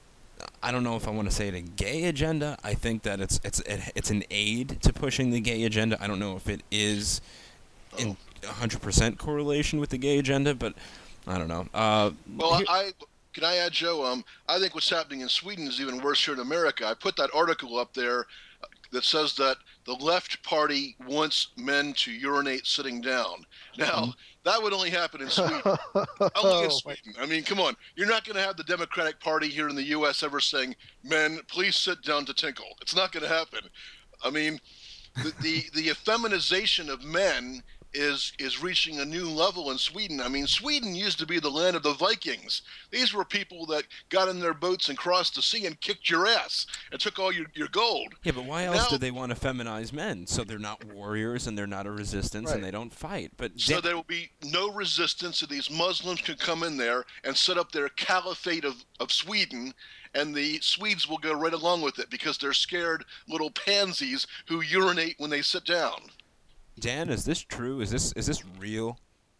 I don't know if I want to say it, a gay agenda. I think that it's it's it's an aid to pushing the gay agenda. I don't know if it is in one hundred percent correlation with the gay agenda, but I don't know. Uh, Well, here- I can I add, Joe? Um, I think what's happening in Sweden is even worse here in America. I put that article up there that says that the left party wants men to urinate sitting down. Now, that would only happen in Sweden. Only in Sweden. I mean, come on. You're not going to have the Democratic Party here in the U S ever saying, men, please sit down to tinkle. It's not going to happen. I mean, the, the, the effeminization of men is is reaching a new level in Sweden. I mean, Sweden used to be the land of the Vikings. These were people that got in their boats and crossed the sea and kicked your ass and took all your, your gold. yeah, but why else Now- do they want to feminize men? So they're not warriors, and they're not a resistance, Right. and they don't fight. But So Dan- there will be no resistance, and these Muslims can come in there and set up their caliphate of, of Sweden, and the Swedes will go right along with it because they're scared little pansies who urinate when they sit down. Dan, is this true? Is this is this real?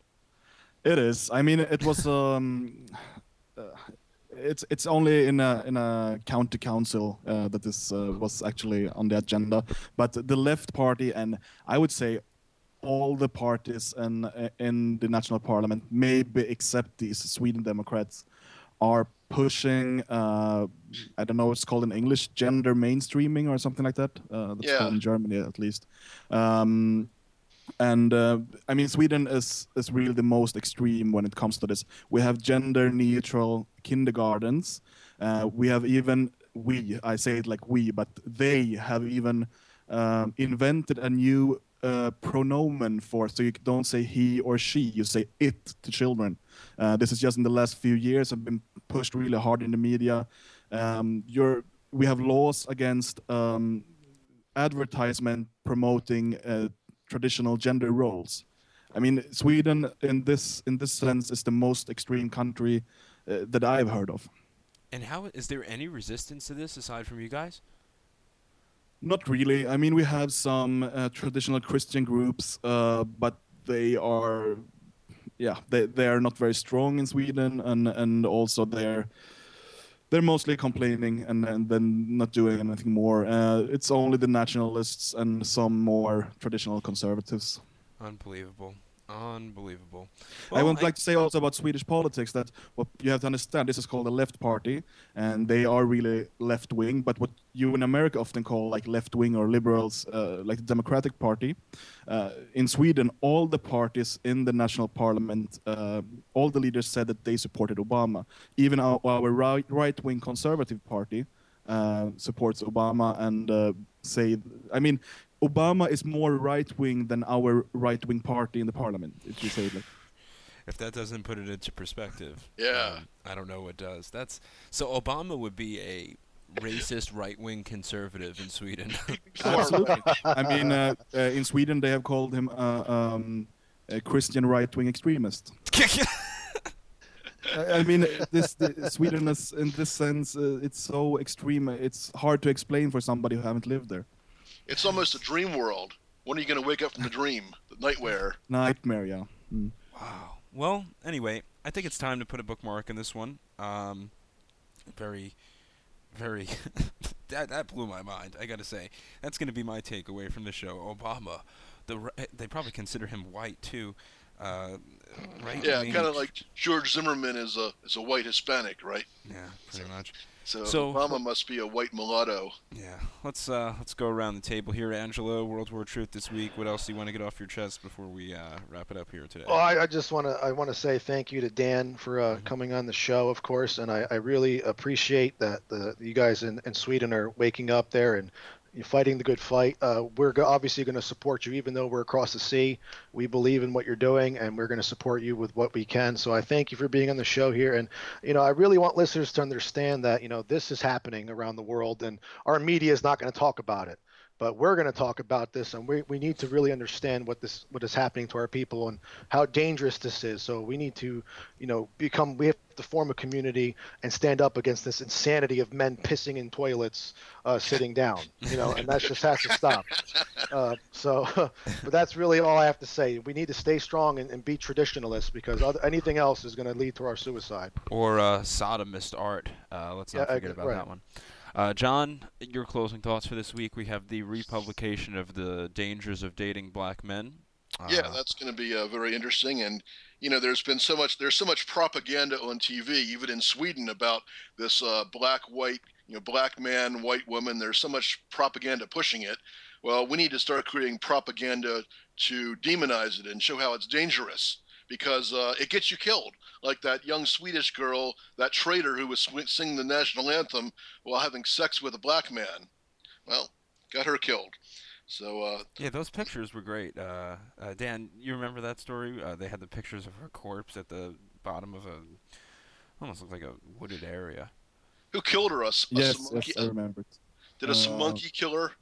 It is. I mean, it was. Um, uh, it's it's only in a in a county council uh, that this uh, was actually on the agenda. But the left party, and I would say all the parties in in the national parliament, maybe except these Sweden Democrats, are pushing. Uh, I don't know what it's called in English, gender mainstreaming or something like that. Uh, that's Yeah. called in Germany at least. Um, And uh, I mean, Sweden is is really the most extreme when it comes to this. We have gender-neutral kindergartens. Uh, we have even we I say it like we, but they have even um, invented a new uh, pronomen for. So you don't say he or she, you say it to children. Uh, this is just in the last few years have been pushed really hard in the media. Um, you're, we have laws against. Um, advertisement promoting uh, traditional gender roles. I mean, Sweden in this in this sense is the most extreme country uh, that I've heard of. And how is there any resistance to this aside from you guys? Not really. I mean, we have some uh, traditional Christian groups, uh, but they are, yeah, they they are not very strong in Sweden, and and also they're they're mostly complaining and and then not doing anything more. Uh, it's only the nationalists and some more traditional conservatives. Unbelievable. Unbelievable. I Well, would like to say also about Swedish politics that what you have to understand, this is called a left party, and they are really left wing. But what you in America often call like left wing or liberals, uh, like the Democratic Party, uh, in Sweden, all the parties in the national parliament, uh, all the leaders said that they supported Obama. Even our, our right, right wing conservative party uh, supports Obama and uh, say, I mean. Obama is more right-wing than our right-wing party in the parliament, if you say it like. if that doesn't put it into perspective, Yeah. um, I don't know what does. That's so Obama would be a racist right-wing conservative in Sweden. Absolutely. I mean, uh, uh, in Sweden they have called him uh, um, a Christian right-wing extremist. I I mean, this the, Sweden is, in this sense, uh, it's so extreme. It's hard to explain for somebody who haven't lived there. It's almost a dream world. When are you going to wake up from the dream? The nightmare. Nightmare, yeah. Mm. Wow. Well, anyway, I think it's time to put a bookmark in this one. Um, very, very. that that blew my mind. I gotta say, that's gonna be my takeaway from the show. Obama, the ri- they probably consider him white too. Uh, right? Yeah, I mean, kind of like George Zimmerman is a is a white Hispanic, right? Yeah, pretty much. So, So- Obama must be a white mulatto. Yeah. Let's uh let's go around the table here, Angelo. World War Truth this week. What else do you want to get off your chest before we uh, wrap it up here today? Well, I, I just want to I want to say thank you to Dan for uh, coming on the show, of course, and I, I really appreciate that the you guys in, in Sweden are waking up there and you're fighting the good fight. Uh, we're go- obviously going to support you, even though we're across the sea. We believe in what you're doing, and we're going to support you with what we can. So I thank you for being on the show here. And, you know, I really want listeners to understand that, you know, this is happening around the world, and our media is not going to talk about it. But we're going to talk about this, and we, we need to really understand what this what is happening to our people and how dangerous this is. So we need to, you know, become we have to form a community and stand up against this insanity of men pissing in toilets, uh, sitting down. You know, and that just has to stop. Uh, so, but that's really all I have to say. We need to stay strong and, and be traditionalists because other, anything else is going to lead to our suicide. Or uh, sodomist art. Uh, let's not Yeah, I- forget about right. that one. Uh, John, your closing thoughts for this week. We have the republication of the Dangers of Dating Black Men. Uh, Yeah, that's going to be uh, very interesting. And you know, there's been so much there's so much propaganda on T V, even in Sweden, about this uh, black white you know black man white woman. There's so much propaganda pushing it. Well, we need to start creating propaganda to demonize it and show how it's dangerous because uh, it gets you killed. Like that young Swedish girl, that traitor who was sw- singing the national anthem while having sex with a black man. Well, got her killed. So, uh, Yeah, those pictures were great. Uh, uh, Dan, you remember that story? Uh, they had the pictures of her corpse at the bottom of a, almost looked like a wooded area. who killed her? A, s- a Yes, Samonkey- yes, I remember it. Did a Uh, monkey kill her?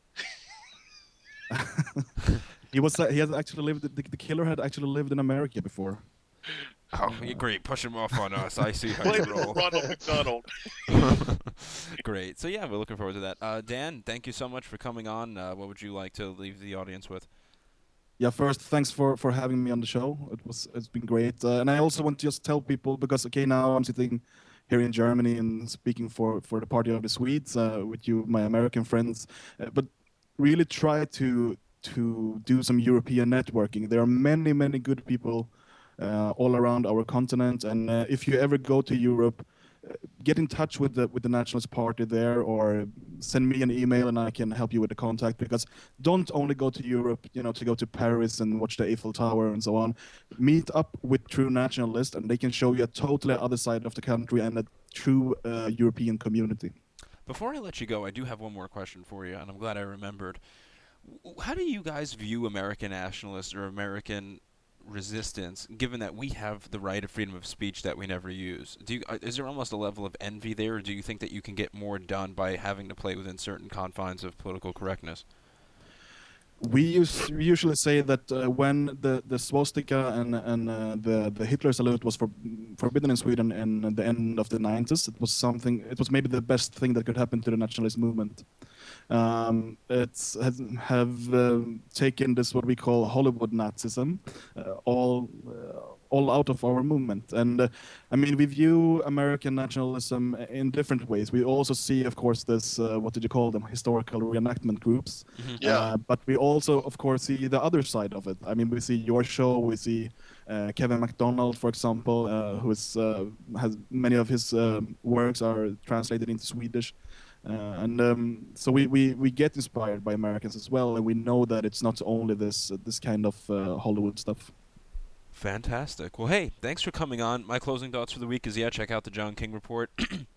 He was uh, he had actually lived. The, the killer had actually lived in America before. Oh, yeah, great. Push him off on us. I see how Blame you it on roll. Ronald McDonald. Great. So, yeah, we're looking forward to that. Uh, Dan, thank you so much for coming on. Uh, what would you like to leave the audience with? Yeah, first, thanks for, for having me on the show. It was it's been great, uh, and I also want to just tell people because okay, now I'm sitting here in Germany and speaking for, for the Party of the Swedes uh, with you, my American friends, uh, but really try to to do some European networking. There are many many good people uh, all around our continent, and uh, if you ever go to Europe, uh, get in touch with the with the Nationalist Party there, or send me an email and I can help you with the contact. Because don't only go to Europe, you know, to go to Paris and watch the Eiffel Tower and so on. Meet up with true nationalists, and they can show you a totally other side of the country and a true uh, European community. Before I let you go, I do have one more question for you, and I'm glad I remembered. W- How do you guys view American nationalists or American resistance, given that we have the right of freedom of speech that we never use? Do you, uh, is there almost a level of envy there, or do you think that you can get more done by having to play within certain confines of political correctness? we, use, we usually say that uh, when the, the swastika and and uh, the the Hitler salute was for, forbidden in Sweden in the end of the nineties, it was something. It was maybe the best thing that could happen to the nationalist movement. Um, it's has, have uh, taken this what we call Hollywood Nazism uh, all uh, all out of our movement. And uh, I mean, we view American nationalism in different ways. We also see, of course, this uh, what did you call them, historical reenactment groups. Mm-hmm. Yeah. Uh, but we also, of course, see the other side of it. I mean, we see your show. We see uh, Kevin MacDonald, for example, uh, who is uh, has many of his uh, works are translated into Swedish. Uh, and um, so we, we, we get inspired by Americans as well, and we know that it's not only this uh, this kind of uh, Hollywood stuff. Fantastic. Well, hey, thanks for coming on. My closing thoughts for the week is, yeah, check out the John King Report.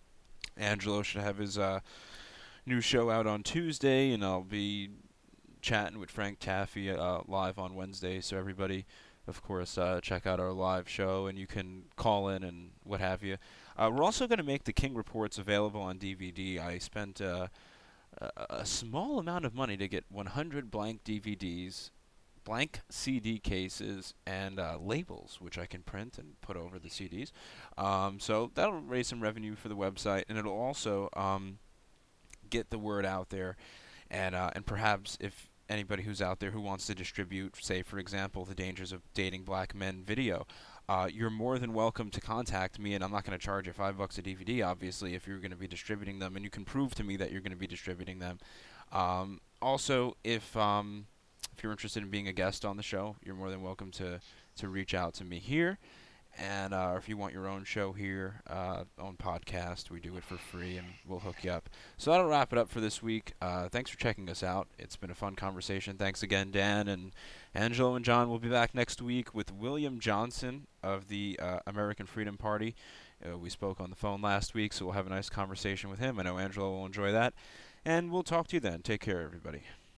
Angelo should have his uh, new show out on Tuesday, and I'll be chatting with Frank Taffy uh, live on Wednesday. So everybody, of course, uh, check out our live show, and you can call in and what have you. Uh, we're also going to make the King Reports available on D V D. I spent uh, a, a small amount of money to get one hundred blank D V Ds, blank C D cases, and uh, labels, which I can print and put over the C Ds. Um, so that'll raise some revenue for the website, and it'll also um, get the word out there. And uh, and perhaps if anybody who's out there who wants to distribute, say, for example, the Dangers of Dating Black Men video, uh, you're more than welcome to contact me, and I'm not going to charge you five bucks a D V D, obviously, if you're going to be distributing them, and you can prove to me that you're going to be distributing them. Um, also, if um, if you're interested in being a guest on the show, you're more than welcome to, to reach out to me here. And uh, if you want your own show here, uh, own podcast, we do it for free, and we'll hook you up. So that'll wrap it up for this week. Uh, thanks for checking us out. It's been a fun conversation. Thanks again, Dan, and Angelo and John will be back next week with William Johnson of the uh, American Freedom Party. Uh, we spoke on the phone last week, so we'll have a nice conversation with him. I know Angelo will enjoy that. And we'll talk to you then. Take care, everybody.